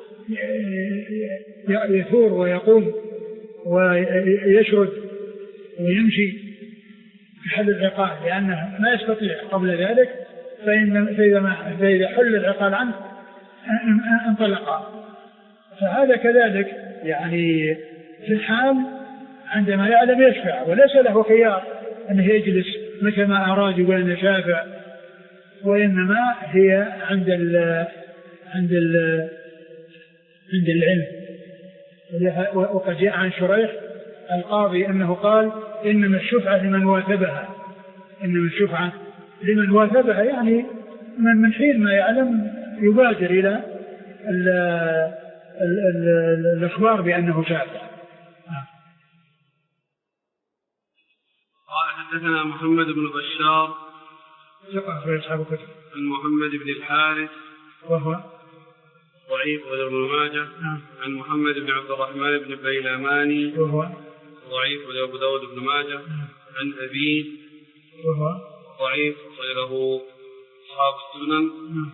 يثور ويقوم ويشرد ويمشي كحل العقال، لأنه ما يستطيع قبل ذلك، فإن فإذا, ما فإذا حل العقال عنه انطلق. فهذا كذلك يعني في الحال عندما يعلم يشفع وليس له خيار أنه يجلس متى ما أراد وأن يشافع، وإنما هي عند ال عند ال عند العلم. وقد جاء عن شريح القاضي أنه قال: إنما الشفعة لمن واثبها. إنما الشفعة لمن واثبها يعني من من حين ما يعلم يبادر إلى ال ال ال الإخبار بأنه شافع. قال حدثنا محمد بن بشار ثقة في أصحاب الكتب. عن محمد بن الحارث وهو ضعيف وابن ماجه. نعم. عن محمد بن عبد الرحمن بن البيلماني وهو ضعيف وأبو داود بن ماجه. نعم. عن أبيه وهو ضعيف وله أصحاب السنن. نعم.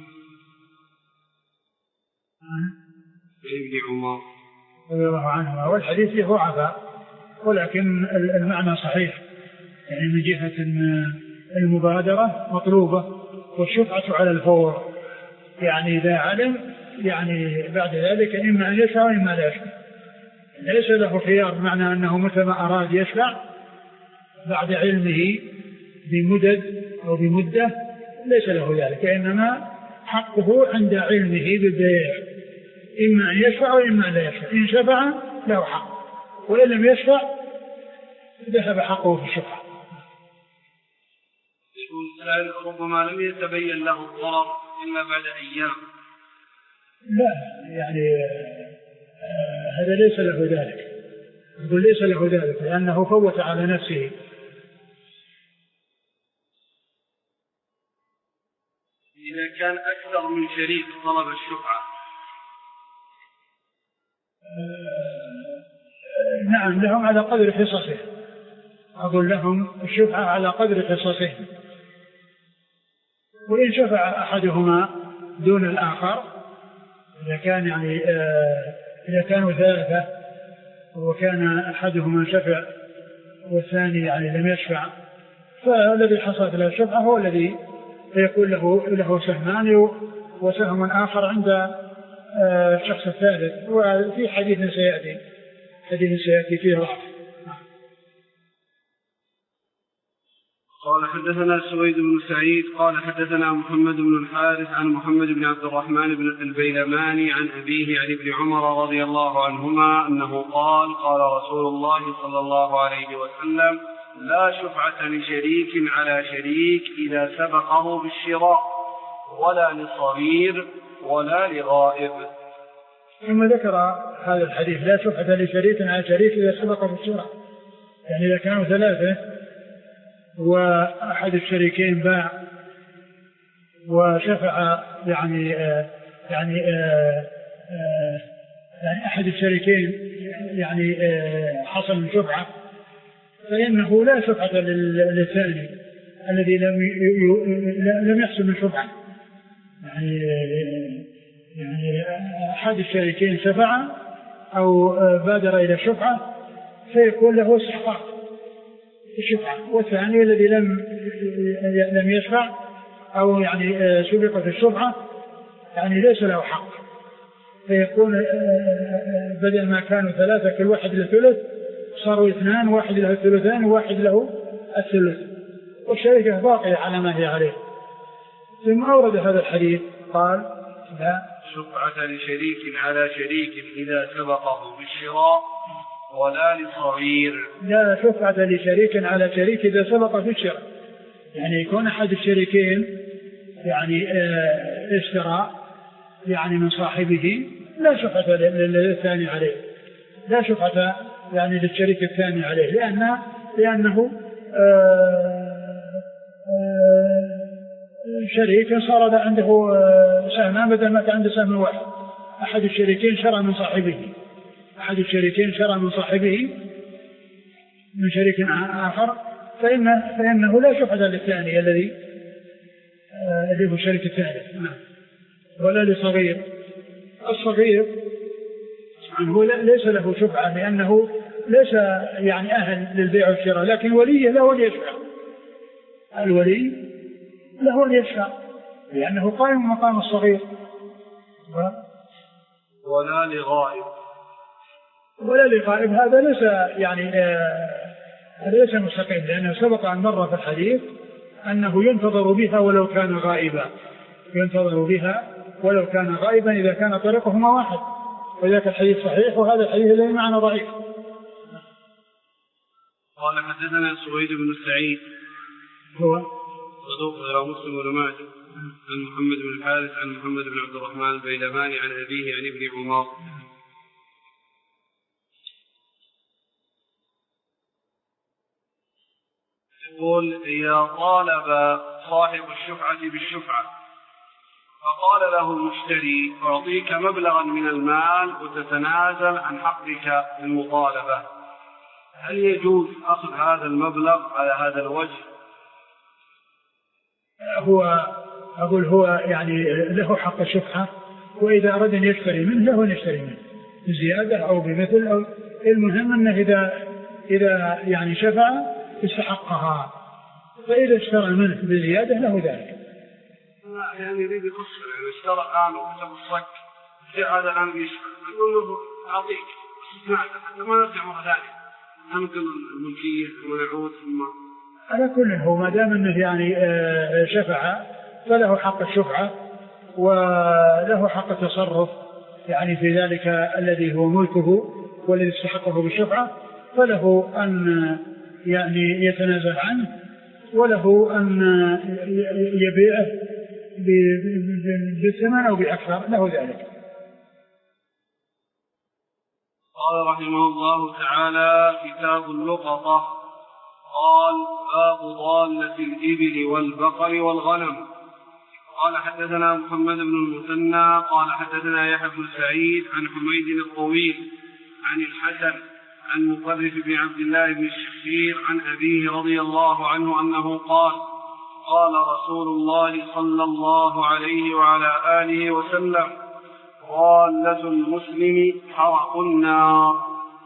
عن ابن عمر رضي الله عنهما. والحديث فيه ضعفاء، ولكن المعنى صحيح، يعني من جهة المبادرة مطلوبة والشفعة على الفور، يعني إذا علم يعني بعد ذلك إما أن يشفع وإما لا يشفع، ليس له خيار، معنى أنه متى ما أراد يشفع بعد علمه بمدد أو بمدة ليس له ذلك، إنما حقه عند علمه بالبيع، إما أن يشفع وإما لا يشفع. إن شفع له حق، وإن لم يشفع ذهب حقه في الشفعة. يقول ربما لم يتبين له الضرر إلا بعد أيام. لا، يعني هذا ليس له ذلك، يقول ليس له ذلك لأنه فوت على نفسه. إذا كان أكثر من شريك طلب الشفعة. آه نعم لهم على قدر حصصهم، أقول لهم الشفعة على قدر حصصهم، وإن شفع أحدهما دون الآخر إذا كان يعني آه إذا كانوا ثلاثة وكان أحدهما شفع والثاني يعني لم يشفع، فالذي حصلت له الشفعة هو الذي يكون له له سهمان وسهم آخر عند الشخص الثالث. وفي حديث سيأتي حديث سيأتي فيه رأس. قال حدثنا سويد بن سعيد قال حدثنا محمد بن الحارث عن محمد بن عبد الرحمن بن البيلماني عن أبيه عن ابن عمر رضي الله عنهما أنه قال قال رسول الله صلى الله عليه وسلم لا شفعة لشريك على شريك إذا سبقه بالشراء ولا لصغير ولا لغائب. ثم ذكر هذا الحديث لا شفعة لشريك على شريك إذا سبقه بالشراء، يعني إذا كانوا ثلاثة وأحد الشريكين باع وشفع يعني آه يعني آه آه يعني أحد الشريكين يعني آه حصل من شفعة، فإنه لا شفعة للثاني الذي لم لم يحصل من شفعة. يعني يعني أحد الشريكين شفع أو بادر إلى الشفعة فيكون له استحقاق الشفعة، والثاني الذي لم لم يشفع أو يعني سبقت الشفعة يعني ليس له حق، فيكون بدل ما كانوا ثلاثة كل واحد له ثلث صاروا اثنان، واحد له الثلثين وواحد له الثلث، والشركة باقية على ما هي عليه. ثم أورد هذا الحديث قال لا شفعة لشريك على شريك إذا سبقه بالشراء ولا لصغير. لا شفعة لشريك على شريك إذا سبق في الشراء، يعني يكون أحد الشريكين يعني اشترى يعني من صاحبه لا شفعة للثاني عليه، لا شفعة يعني للشريك الثاني عليه، لأنه لأنه شريك صار عنده سهمان بدل ما كان عنده سهم واحد. أحد الشريكين شرى من صاحبه أحد الشريكين شرى من صاحبه من شريك آخر، فإن فإنه لا شفعة للثاني الذي الذي هو الشريك الثالث، ولا لصغير. الصغير هو ليس له شفعة لأنه ليس يعني أهل للبيع والشراء، لكن وليه له أن يشفع، الولي له أن يشفع لأنه قائم مقام الصغير. ولا لغائب ولا لغائب هذا ليس يعني هذا ليس مستقيم، لأنه سبق أن مر في الحديث أنه ينتظر بها ولو كان غائبا، ينتظر بها ولو كان غائبا إذا كان طريقهما واحد، وذاك الحديث صحيح وهذا الحديث الذي معنا ضعيف. قال حدثنا سويد بن سعيد هو صدوق غير مسلم ولا ماجه عن محمد بن الحارث عن محمد بن عبد الرحمن البيلماني عن أبيه عن ابن عمر. يقول إذا طالب صاحب الشفعة بالشفعة فقال له المشتري أعطيك مبلغا من المال وتتنازل عن حقك في المطالبة، هل يجوز أخذ هذا المبلغ على هذا الوجه؟ هو أقول هو يعني له حق الشفعة، وإذا أراد أن يشتري منه له أن يشتري منه بزيادة أو بمثل، أو المهم أنه إذا إذا يعني شفع استحقها، فإذا اشترى منه بزيادة له ذلك. يعني يريد يقصر، يعني اشترى الآن وكتب الصك جاء هذا الآن يشفع يقول له أعطيك حتى ما نرجع مرة ثانية، أمكن الملكية ثم نعود ثم على كل هو ما دام أنه يعني شفع فله حق الشفعة وله حق التصرف يعني في ذلك الذي هو ملكه والذي استحقه بالشفعة، فله أن يعني يتنازل عنه وله أن يبيعه بالثمن أو بأكثر، له ذلك. قال رحمه الله تعالى: كتاب اللقطة. قال: باب ضالة الإبل والبقر والغنم. قال: حدثنا محمد بن المثنى قال حدثنا يحيى بن سعيد عن حميد الطويل عن الحسن عن مطرف بن عبد الله بن الشخير عن أبيه رضي الله عنه أنه قال: قال رسول الله صلى الله عليه وعلى آله وسلم: ضالة المسلم حرق النار.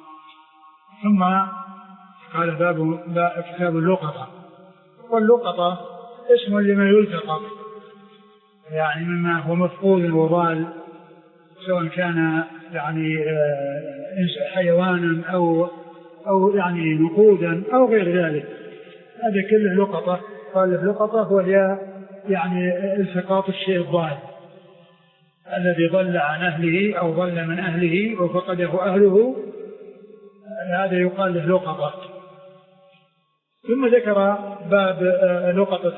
ثم قال: باب كتاب اللقطة. واللقطة اسم لما يلتقط، يعني مما هو مفقود وضال، سواء كان يعني حيوانا أو أو يعني نقودا أو غير ذلك، هذا كله لقطة. قال اللقطة هو يعني التقاط الشيء الضال الذي ضل عن أهله أو ضل من أهله وفقده أهله، هذا يقال له لقطة. ثم ذكر باب لقطة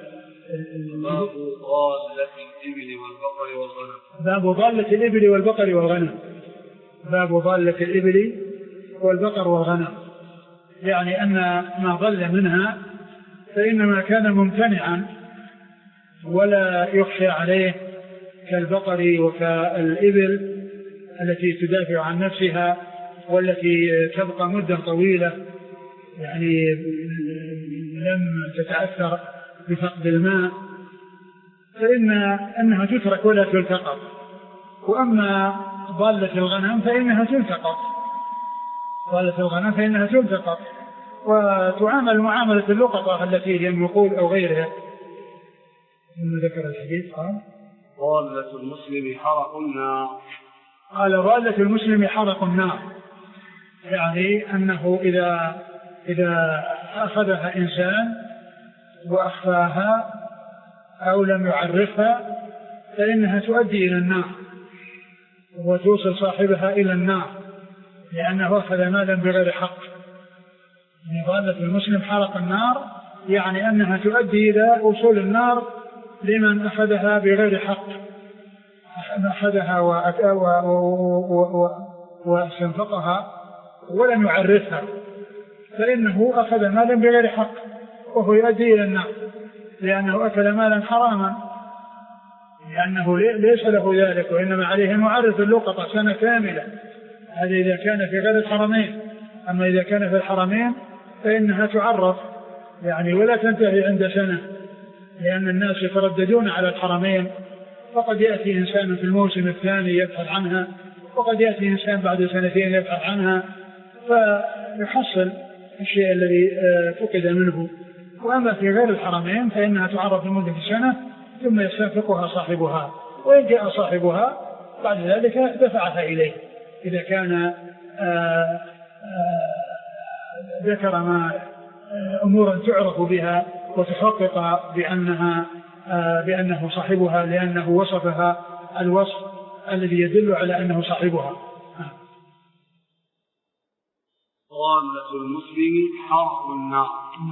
باب ضالة الإبل والبقر والغنم. باب ضالة الإبل والبقر والغنم. باب ضالة الإبل والبقر والغنم، يعني أن ما ضل منها فإنما كان ممتنعا ولا يخشى عليه كالبقر وكالإبل التي تدافع عن نفسها والتي تبقى مدة طويلة، يعني لم تتأثر بفقد الماء، فإن أنها تترك ولا تلتقط. وأما ضالة الغنم فإنها تلتقط، ضالة الغنم فإنها تلتقط وتعامل معاملة اللقطة التي هي النقود أو غيرها. ثم ذكر الحديث قال: ضالة المسلم حرق النار. قال: ضالة المسلم حرق النار، يعني أنه إذا إذا أخذها إنسان وأخفاها أو لم يعرفها فإنها تؤدي إلى النار وتوصل صاحبها إلى النار، لأنه أخذ مالا بغير حق. ضالة المسلم حرق النار، يعني أنها تؤدي إلى وصول النار لمن أخذها بغير حق، أخذها واستنفقها ولم يعرفها، فإنه أخذ مالا بغير حق وهو يؤدي إلى النار، لأنه أكل مالا حراما، لأنه ليس له ذلك، وإنما عليه أن يعرف اللقطة سنة كاملة. هذا إذا كان في غير الحرمين. أما إذا كان في الحرمين فإنها تعرف يعني ولا تنتهي عند سنة، لأن الناس يترددون على الحرمين، فقد يأتي إنسان في الموسم الثاني يبحث عنها، وقد يأتي إنسان بعد سنتين يبحث عنها، فيحصل الشيء الذي فقد منه. وأما في غير الحرمين فإنها تعرف لمدة سنة ثم يستنفقها صاحبها، وإن جاء صاحبها بعد ذلك دفعها إليه إذا كان آآ آآ ذكر ما أمورا تعرف بها وتحقق بأنها بأنه صاحبها، لأنه وصفها الوصف الذي يدل على أنه صاحبها. ضالة المسلم حرق النار.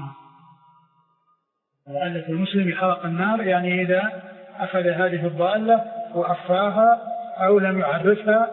ضالة المسلم حرق النار، يعني إذا أخذ هذه الضالة وأخفاها أو لم يعرفها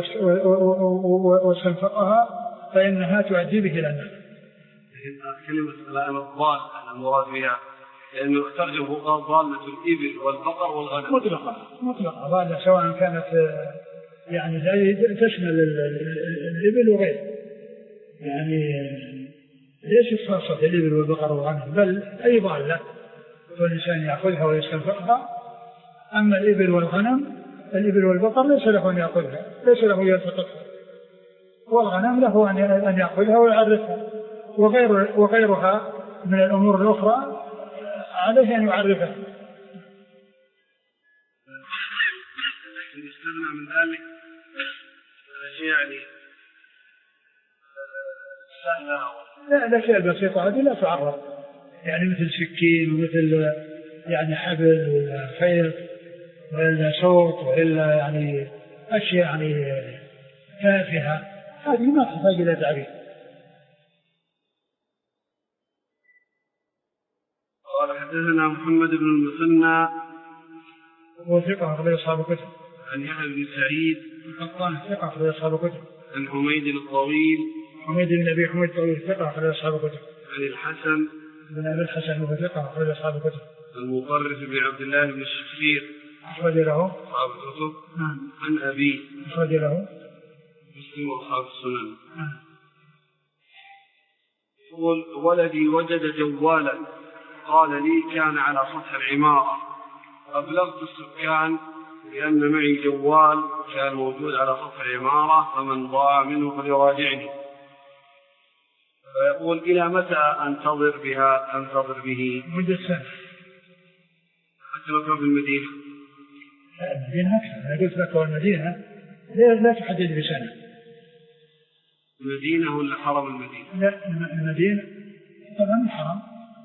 واستنفقها فإنها تؤدي به إلى النار. كلمة الآن الضال المراد بها لأنه اخترجه قال ضالة الإبل والبقر والغنم مطلقة مطلقة ضالة، سواء كانت يعني تشمل الإبل وغيره، يعني ليس خاصة الإبل والبقر والغنم، بل أي ضالة والإنسان يأخذها ويستنفقها. أما الإبل والغنم الإبل والبقر ليس له أن يأخذها، ليس له يلتقطها، والغنم له أن يأخذها ويعرفها، وغير وغيرها من الأمور الأخرى عليه أن يعرفها. يستغنى من ذلك يعني لا الأشياء البسيطة هذه لا تعرف، يعني مثل سكين ومثل يعني حبل ولا خيط ولا صوت وإلا يعني أشياء يعني تافهة، هذه ما تحتاج إلى تعريف. قال: حدثنا محمد بن المثنى هو ثقة أخرج أصحاب الكتب. عن يحيى بن سعيد القطان ثقة أخرج أصحاب الكتب. عن حميد الطويل حميد بن أبي حميد الطويل ثقة أخرج أصحاب الكتب. عن الحسن بن أبي الحسن وهو ثقة أخرج أصحاب الكتب. المطرف بن عبد الله بن الشخير أخرج له أصحاب الكتب. نعم. عن أبي أخرج له مسلم وأصحاب السنن. نعم. يقول ولدي وجد جوالا قال لي كان على سطح العمارة، أبلغت السكان بأن معي جوال كان موجود على سطح العمارة فمن ضاع منه فليراجعني. فيقول إلى متى أنتظر بها أنتظر به؟ مدة سنة. حتى لو كان في المدينة؟ المدينة أكثر. أنا قلت لك والمدينة لا تحدد بسنة. المدينة ولا حرم المدينة؟ لا المدينة طبعا حرم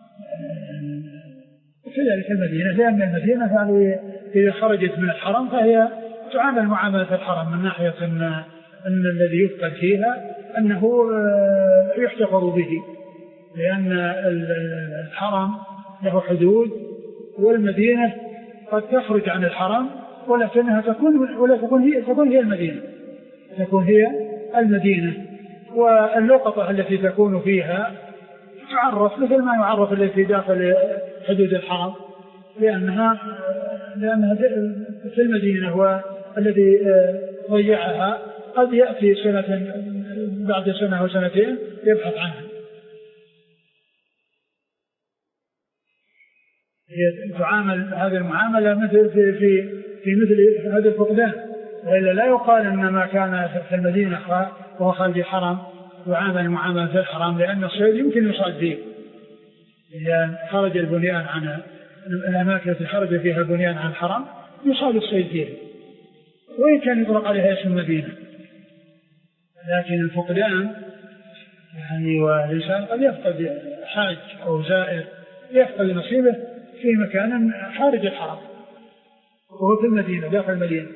كذلك المدينة، لأن المدينة يعني إذا خرجت من الحرم فهي تعامل معاملة الحرم من ناحية أن, أن الذي يفقد فيها أنه يحتفظ به، لأن الحرم له حدود والمدينة قد تخرج عن الحرم ولكنها تكون ولا تكون هي تكون هي المدينة تكون هي المدينة واللقطة التي تكون فيها تعرف مثل ما يعرف التي داخل حدود الحرم، لأنها لأنها في المدينة والذي ضيعها قد يأتي سنة بعد سنة أو سنتين يبحث عنها. هي تعامل هذه المعاملة مثل في في في مثل هذا الفقدان، وإلا لا يقال أن ما كان في المدينة وهو خارج الحرم يعامل معاملة في الحرم، لأن الصيد يمكن يصاد فيه إذا خرج البنيان عن الأماكن التي خرج فيها البنيان عن الحرم يصاد الصيد فيه، وإن كان يطلق عليها اسم المدينة. لكن الفقدان يعني والإنسان قد يفقد حاج أو زائر يفقد نصيبه في مكان خارج الحرم وهو في المدينة داخل المدينة.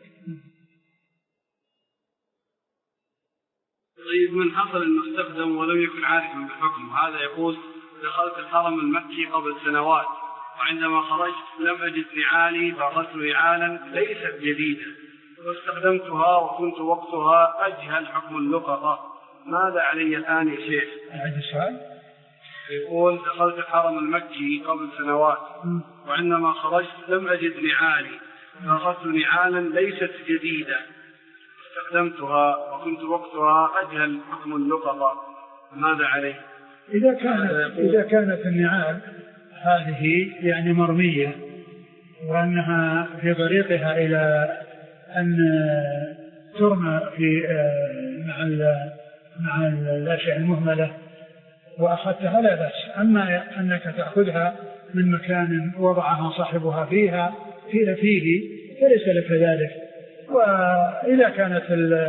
طيب من حصل انه استخدم ولم يكن عارفا بالحكم، هذا يقول دخلت الحرم المكي قبل سنوات وعندما خرجت لم اجد نعالي فاخذت نعالا ليست جديده واستخدمتها وكنت وقتها اجهل حكم اللقطه، ماذا علي الان يا شيخ؟ أعد السؤال. يقول دخلت الحرم المكي قبل سنوات وعندما خرجت لم اجد نعالي فاخذت نعالا ليست جديده استخدمتها وكنت وقتها أجهل حكم اللقطة، ماذا عليه؟ إذا كانت إذا كانت النعال هذه يعني مرمية وأنها في طريقها إلى أن ترمى في مع مع الأشياء المهملة وأخذتها لا بأس، أما أنك تأخذها من مكان وضعها صاحبها فيها فيه فيه فليس لك ذلك. وإذا كانت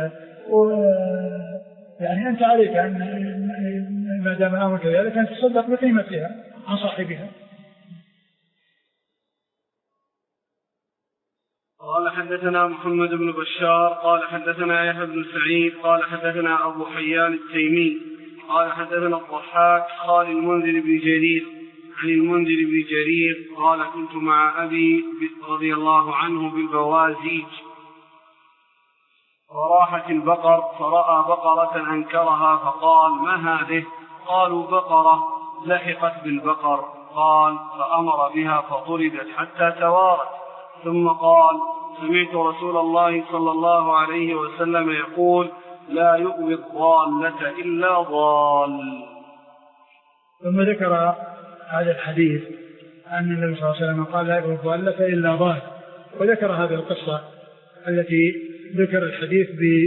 يعني أنت عليك أن ما دام أمر كذلك أن تصدق بقيمتها عن صاحبها. قال حدثنا محمد بن بشار قال حدثنا يحيى بن سعيد قال حدثنا أبو حيان التيمي قال حدثنا الضحاك قال المنذر بن جرير عن المنذر بن جرير قال كنت مع أبي رضي الله عنه بالبوازيج وراحت البقر فرأى بقرة أنكرها فقال ما هذه؟ قالوا بقرة لحقت بالبقر. قال فأمر بها فطردت حتى توارت ثم قال سمعت رسول الله صلى الله عليه وسلم يقول لا يؤوي الضالة إلا ضال. ثم ذكر هذا الحديث أن النبي صلى الله عليه وسلم قال لا يؤوي الضالة إلا ضال، وذكر هذه القصة التي ذكر الحديث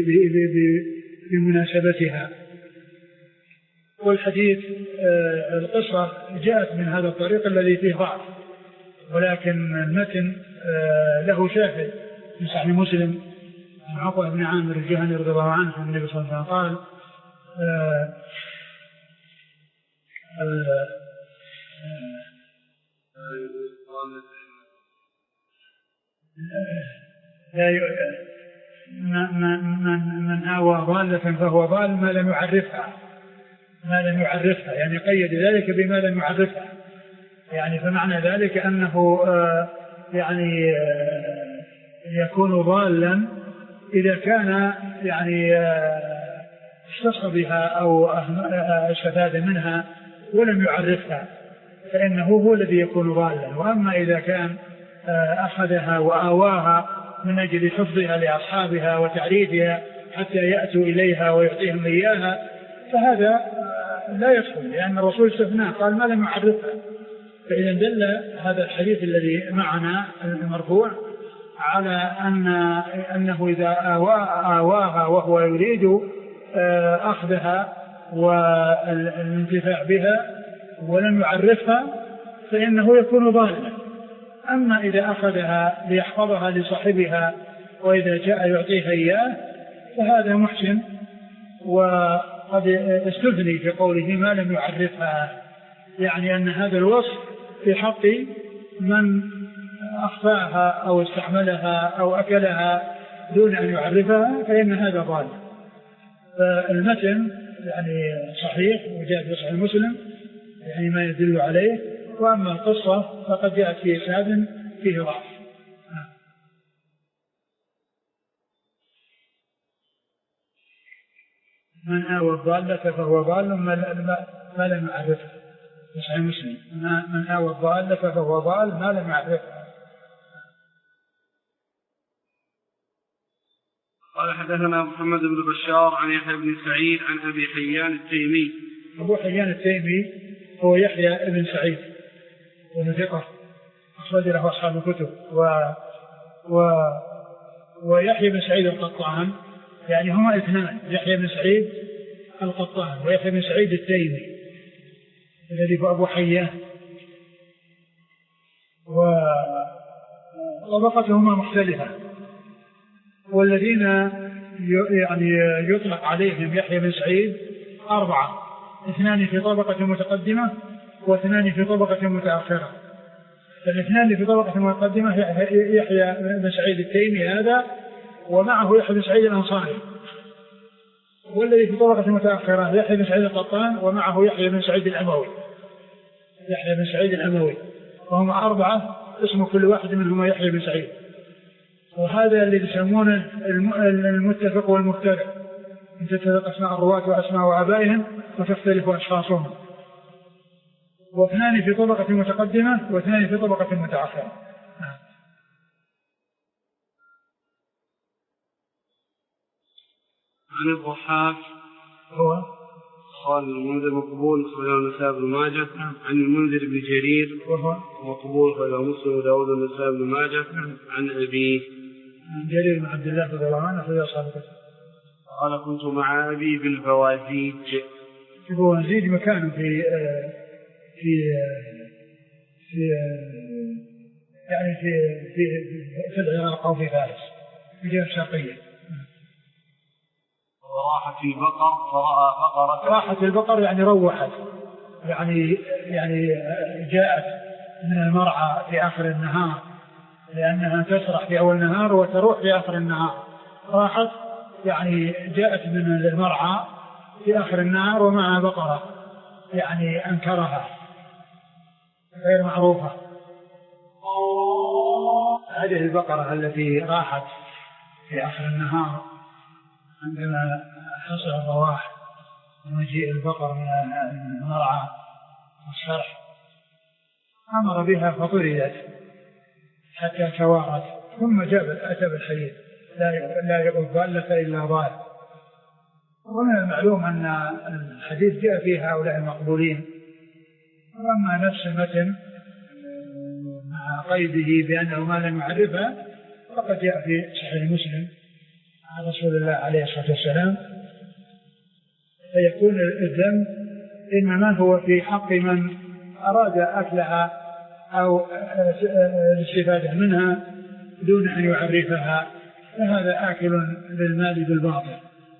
بمناسبتها. والحديث القصة جاءت من هذا الطريق الذي فيه ضعف، ولكن المتن له شاهد في صحيح مسلم عن عقبة بن عامر الجهني رضي الله عنه عن النبي صلى الله عليه وسلم قال من من آوى ضالة فهو ضال ما لم يعرفها ما لم يعرفها يعني قيد ذلك بما لم يعرفها، يعني فمعنى ذلك أنه يعني يكون ضالا إذا كان يعني استصى بها أو استفاد منها ولم يعرفها فإنه هو الذي يكون ضالا. وأما إذا كان أخذها وآواها من أجل حفظها لأصحابها وتعريفها حتى يأتوا إليها ويعطيهم إياها فهذا لا يدخل، لأن الرسول استثناه قال ما لم يعرفها. فإذا دل هذا الحديث الذي معنا المرفوع على أن أنه إذا آواها وهو يريد أخذها والانتفاع بها ولم يعرفها فإنه يكون ضالا. أما إذا أخذها ليحفظها لصاحبها وإذا جاء يعطيها إياه فهذا محسن، وقد استثني في قوله ما لم يعرفها، يعني أن هذا الوصف في حق من أخفاها أو استعملها أو أكلها دون أن يعرفها فإن هذا ضال. فالمتن يعني صحيح وجاء في صحيح مسلم يعني ما يدل عليه، وأما القصة فقد جاءت في إسناد فيه ضعف. من آوى الضالة فهو ضال ما لم يعرفه. صحيح مسلم من آوى الضالة فهو ضال ما لم يعرفه. قال حدثنا محمد بن بشار عن يحيى بن سعيد عن أبي حيان التيمي. أبو حيان التيمي هو يحيى بن سعيد وهو ثقة أخرج له أصحاب الكتب. و... و... ويحيى بن سعيد القطان يعني هما اثنان، يحيى بن سعيد القطان ويحيى بن سعيد التيمي الذي هو أبو حيان، وطبقتهما مختلفة. والذين يعني يطلق عليهم يحيى بن سعيد أربعة، اثنان في طبقة متقدمة واثنان في طبقة متأخرة. فالاثنان في طبقة متقدمة يحيى بن سعيد التيمي هذا ومعه يحيى بن سعيد الأنصاري، والذي في طبقة متأخرة يحيى بن سعيد القطان ومعه يحيى بن سعيد الأموي يحيى بن سعيد الأموي وهم أربعة اسم كل واحد منهم يحيى بن سعيد. وهذا اللي يسمونه المتفق والمفترق، أن تتفق أسماء الرواة وأسماء آبائهم وتختلف أشخاصهم. واثنان في طبقة متقدمة واثنان في طبقة متأخرة. عن الضحاك هو قال المنذر مقبول خلال النساء بن ماجه. عن المنذر بن جرير وهو مقبول خلال مسلم وداود النساء بن ماجه. عن أبيه جرير بن عبد الله رضي الله عنه في أصحاب الكتب قال كنت مع أبي بالبوازيج. البوازيج مكانه في في في يعني في في في العراق أو في فارس في الجهة الشرقية. وراحت البقر فرأى بقرة. راحت البقر يعني روحت، يعني يعني جاءت من المرعى في آخر النهار، لأنها تسرح في أول النهار وتروح في آخر النهار. راحت يعني جاءت من المرعى في آخر النهار ومعها بقرة يعني أنكرها غير معروفة. هذه البقرة التي راحت في آخر النهار عندما حصل الرواح ومجيء البقر من المرعى والشرح أمر بها فطردت حتى توارت، ثم جاء أتى بالحديث لا يقول ضالة إلا ضال. ومن المعلوم أن الحديث جاء فيه هؤلاء المقبولين. وأما نفس المتن مع قيده بأنه ما لم يعرفها فقد جاء في صحيح مسلم عن رسول الله عليه الصلاة والسلام. فيكون الذنب إنما هو في حق من أراد أكلها أو الاستفادة منها دون أن يعرفها، فهذا آكل للمال بالباطل.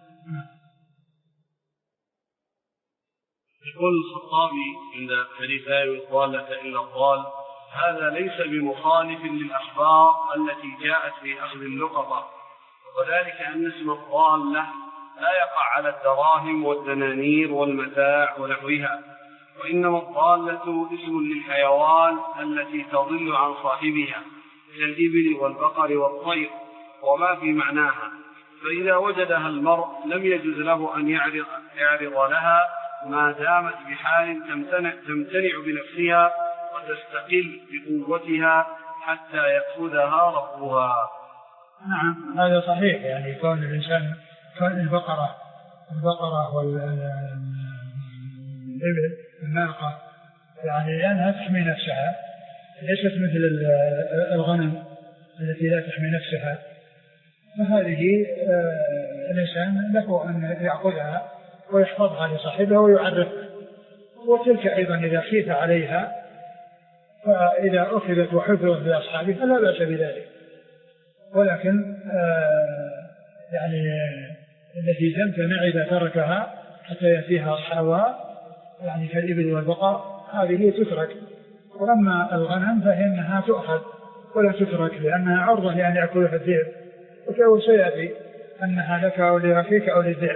يقول الخطابي عند حديث لا الضالة إلا الضال هذا ليس بمخالف للأخبار التي جاءت في أخذ اللقطة، وذلك أن اسم الضالة لا يقع على الدراهم والدنانير والمتاع ونحوها، وإنما الضالة اسم للحيوان التي تضل عن صاحبها كالإبل والبقر والطير وما في معناها، فإذا وجدها المرء لم يجوز له أن يعرض, يعرض لها ما دامت بحال تمتنع, تمتنع بنفسها وتستقل بقوتها حتى يأخذها ربها. نعم هذا صحيح، يعني كون الإنسان كون البقرة البقرة والإبل الناقة يعني لأنها تحمي نفسها ليست مثل الغنم التي لا تحمي نفسها، فهذه الإنسان له أن يأخذها ويحفظها لصاحبها ويعرفها، وتلك أيضا إذا خيف عليها فإذا أخذت وحفظت لأصحابها فلا بأس بذلك، ولكن يعني التي تمتنع إذا تركها حتى يأتيها أصحابها يعني كالإبل والبقر هذه تترك. وأما الغنم فإنها تؤخذ ولا تترك لأنها عرضة لأن يأكلها الذئب، وكأو سيأتي أنها لك أو لأخيك أو للذئب.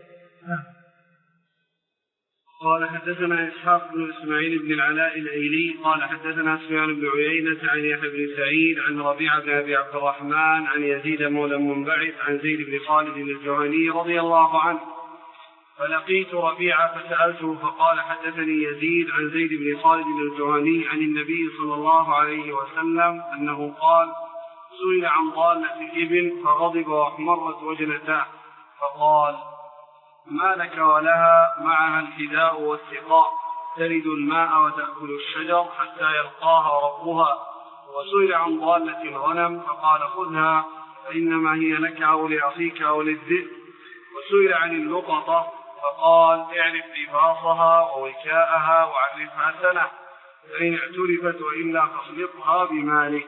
قال حدثنا إسحاق بن إسماعيل بن العلاء الأيلي قال حدثنا سفيان بن عيينة عن يحيى بن سعيد عن ربيعة بن أبي عبد الرحمن عن يزيد مولى منبعث عن زيد بن خالد الجهني رضي الله عنه فلقيت ربيعة فسألته فقال حدثني يزيد عن زيد بن خالد الجهني عن النبي صلى الله عليه وسلم أنه قال سئل عن ضالة الإبل فغضب واحمرت وجنتاه فقال ما لك ولها معها الحذاء والسقاء ترد الماء وتأكل الشجر حتى يلقاها ربها. وسئل عن ضالة الغنم فقال خذها فإنما هي لك أو لأخيك أو للذئب. وسئل عن اللقطة فقال اعرف لباصها ووكاءها وعرفها سنة فإن اعترفت وإلا فاخلطها بمالك.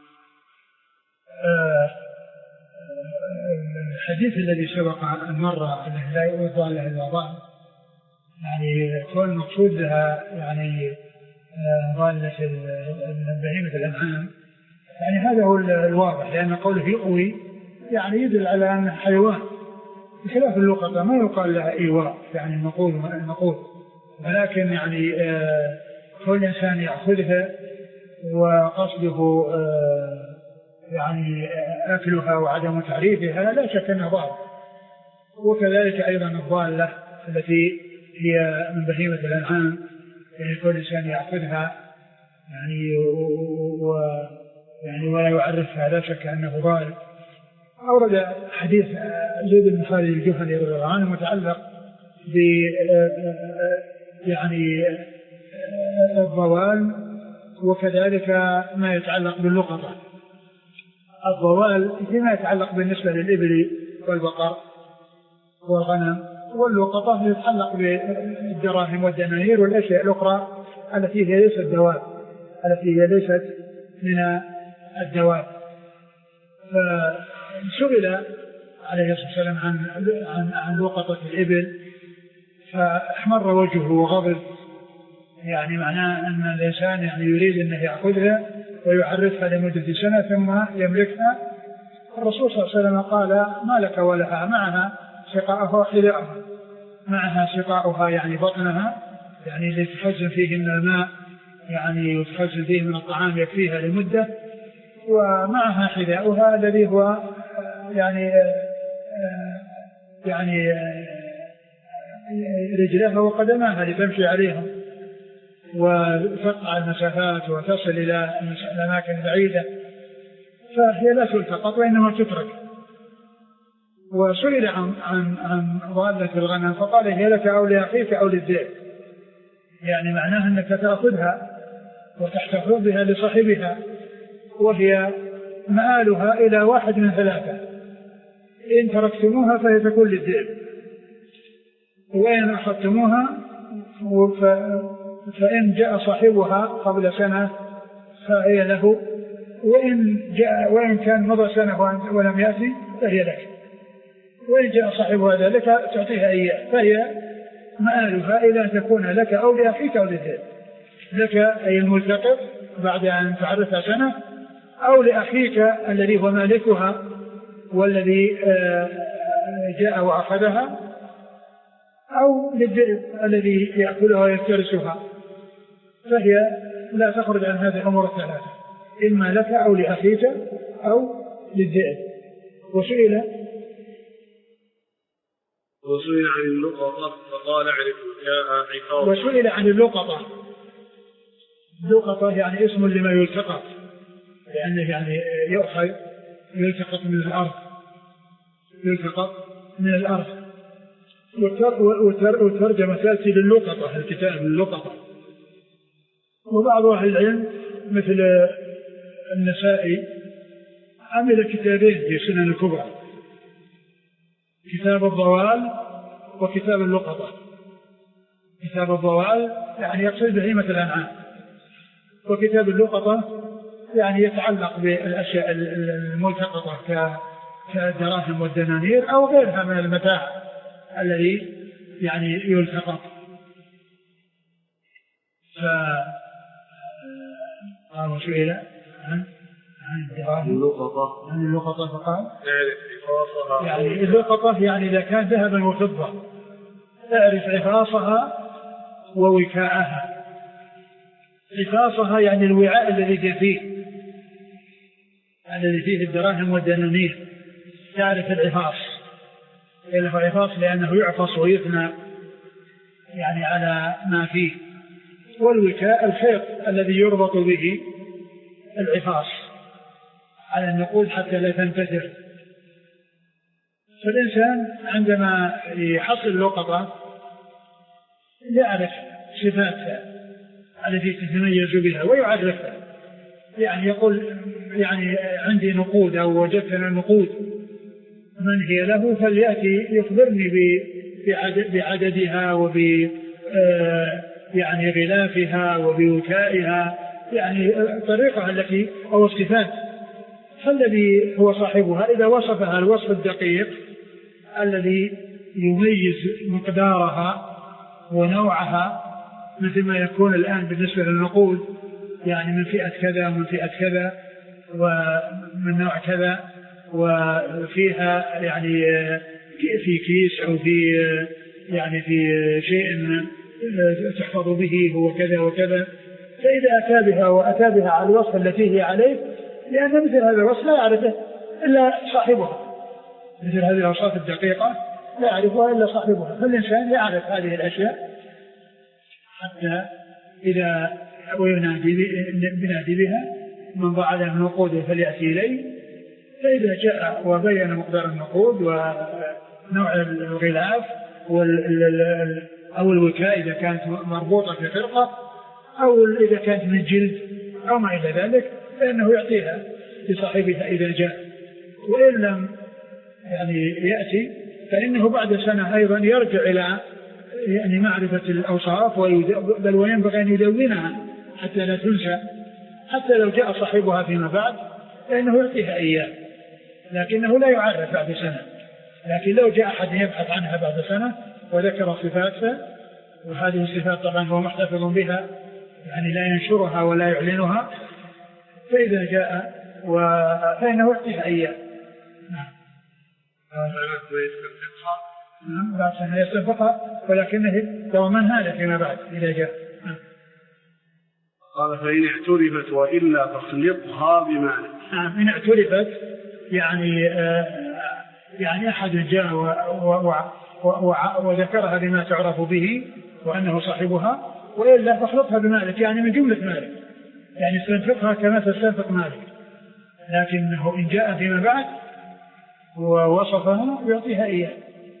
الحديث الذي سبق أن مر أنه لا يؤذى له إلا ضال، يعني كون المقصود لها يعني ضالة بهيمة الأنعام، يعني هذا هو الواضح، لأن قوله يؤوي يعني يدل على أن حيوان، بخلاف اللقطة ما يقال لها إيواء يعني النقود النقود، ولكن يعني كل إنسان يأخذها وقصده يعني أكلها وعدم تعريفها لا شك أنها ضال. وكذلك أيضا الضالة التي هي من بهيمة الأنعام يعني كل إنسان يأخذها يعني و يعني ولا يعرفها لا شك أنه ضال. أورد حديث زيد بن خالد الجهني رضي الله عنه متعلق ب يعني الضوال وكذلك ما يتعلق باللقطة. الضوال فيما يتعلق بالنسبة للإبل والبقر والغنم، واللقطة يتعلق بالدراهم والدنانير والأشياء الأخرى التي هي ليست دواب التي هي ليست من الدواب. فسئل عليه الصلاة والسلام عن عن عن لقطة الإبل فأحمر وجهه وغضب، يعني معناه أن الإنسان يعني يريد أنه يأخذها ويعرفها لمدة سنة ثم يملكها. الرسول صلى الله عليه وسلم قال ما لك ولها معها سقاؤها وحذاؤها، معها سقاؤها يعني بطنها يعني اللي تخزن فيه من الماء يعني وتخزن فيه من الطعام يكفيها لمدة، ومعها حذاؤها الذي هو يعني يعني رجلها وقدماها لتمشي عليهم وتقطع المسافات وتصل إلى الأماكن بعيدة، فهي لا تلتقط وإنما تترك. وسئل عن عن عن ضالة الغنم فقال هي لك أو لأخيك أو للذئب، يعني معناها أنك تأخذها وتحتفظ بها لصاحبها، وهي مآلها إلى واحد من ثلاثة: إن تركتموها فهي تكون للذئب، وإن أخذتموها فإن جاء صاحبها قبل سنة فهي له، وإن جاء وإن كان مضى سنة ولم يأتي فهي لك، وإن جاء صاحبها ذلك تعطيها إياه، فهي مآلها إلى أن تكون لك أو لأخيك أو للذئب. لك أي الملتقط بعد أن تعرفها سنة، أو لأخيك الذي هو مالكها والذي جاء وأخذها، أو للذئب الذي يأكلها ويفترسها، فهي لا تخرج عن هذه الأمور الثلاثة: إما لك أو لأخيك أو للذئب. وسئل وسئل عن اللقطة فقال اعرف وكاء عقاب. وسئل عن اللقطة. اللقطة يعني اسم لما يلتقط، لأنه يعني يؤخذ يلتقط من الأرض، يلتقط من الأرض. والترجمة تأتي للقطة، الكتاب اللقطة. وبعض أهل العلم مثل النسائي عمل كتابين في سنن الكبرى، كتاب الضوال وكتاب اللقطة. كتاب الضوال يعني يقصد بهيمة الأنعام، وكتاب اللقطة يعني يتعلق بالأشياء الملتقطة كالدراهم والدنانير أو غيرها من المتاع الذي يعني يلتقط. ف قالوا سئل عن عن اللقطة عن اللقطة فقال يعني اللقطة يعني إذا كان ذهبا وفضة اعرف عفاصها ووكاءها. عفاصها يعني الوعاء الذي فيه الذي فيه الدراهم والدنانير، تعرف العفاص. يعرف العفاص لأنه يعفص ويثنى يعني على ما فيه. والوكاء الخيط الذي يربط به العفاص على النقود حتى لا تنتثر. فالإنسان عندما يحصل اللقطة يعرف صفات التي تتميز بها ويعرفها، يعني يقول يعني عندي نقود أو وجدت نقود من هي له فليأتي يخبرني بعددها وب يعني غلافها وبوكائها، يعني طريقها التي أو الصفات. فالذي هو صاحبها إذا وصفها الوصف الدقيق الذي يميز مقدارها ونوعها، مثل ما يكون الآن بالنسبة للنقود، يعني من فئة كذا ومن فئة كذا ومن نوع كذا، وفيها يعني في كيس أو في يعني في شيء تحفظ به هو كذا وكذا. فإذا أتى بها وأتى بها على الوصف التي هي عليه، لأن مثل هذا الوصف لا يعرفه إلا صاحبها، مثل هذه الأوصاف الدقيقة لا يعرفها إلا صاحبها. فالإنسان يعرف هذه الأشياء حتى إذا ينادي بها من ضاع له نقوده فليأتي إليه. فإذا جاء وبين مقدار النقود ونوع الغلاف أو الوكاء إذا كانت مربوطة في فرقة أو إذا كانت من جلد أو ما إلى ذلك، فإنه يعطيها لصاحبها إذا جاء. وإن لم يعني يأتي فإنه بعد سنة أيضا يرجع إلى يعني معرفة الأوصاف، بل وينبغي أن يدونها حتى لا تنسى، حتى لو جاء صاحبها فيما بعد فإنه يعطيها إياه، لكنه لا يعرف بعد سنة. لكن لو جاء أحد يبحث عنها بعد سنة وذكر صفاتها، وهذه الصفات طبعا هو محتفظ بها يعني لا ينشرها ولا يعلنها، فإذا جاء فإنه يعطيها إياه. نعم. نعم بعد سنة يستنفقها، ولكنه ضمن هذا فيما بعد إذا جاء. نعم. قال فإن اعترفت وإلا فاخلطها بمالك. نعم إن اعترفت يعني آه يعني أحد جاء وذكرها بما تعرف به وأنه صاحبها، وإلا فاخلطها بمالك يعني من جملة مالك، يعني استنفقها كما تستنفق مالك، لكنه إن جاء فيما بعد ووصفها يعطيها إياه.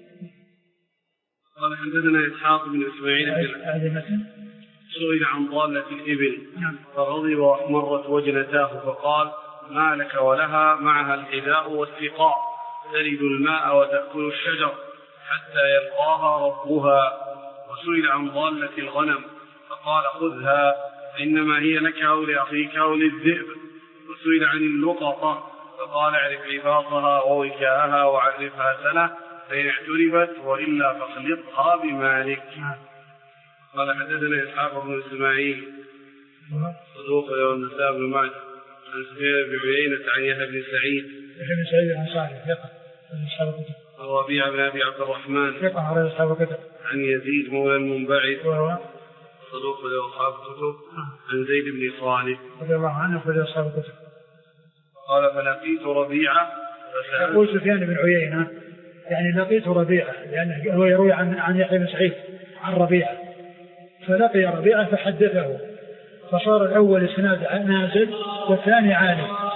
قال حدثنا إسحاق بن إسماعيل بن سئل عن ضالة الإبل فرضي وأحمرت وجنتاه فقال ما لك ولها معها الحذاء والسقاء تلد الماء وتأكل الشجر حتى يلقاها ربها. وسئل عن ضالة الغنم فقال خذها إنما هي لك أو لأخيك أو للذئب. وسئل عن اللقطة فقال اعرف عفاصها ووكاءها وعرفها سنة فإن اعترفت وإلا فاخلطها بمالك. قال حدثنا إسحاق بن إسماعيل صدوق والنساء بن معد عن سفيان بن عيينة عن يحيى بن سعيد بن سعيد الأنصاري ثقة من أصحاب الكتب. الربيع بن أبي عبد الرحمن ثقة على أصحاب الكتب. عن يزيد مولى المنبعث وهو صدوق لأصحاب الكتب. عن زيد بن صالح رضي الله عنه في أصحاب الكتب. قال فلقيت ربيعة يقول سفيان بن عيينة يعني لقيت ربيعة، لأنه هو يروي عن عن يحيى بن سعيد عن ربيعة، فلقي ربيعة فحدثه، فصار الأول إسناد نازل والثاني عالي.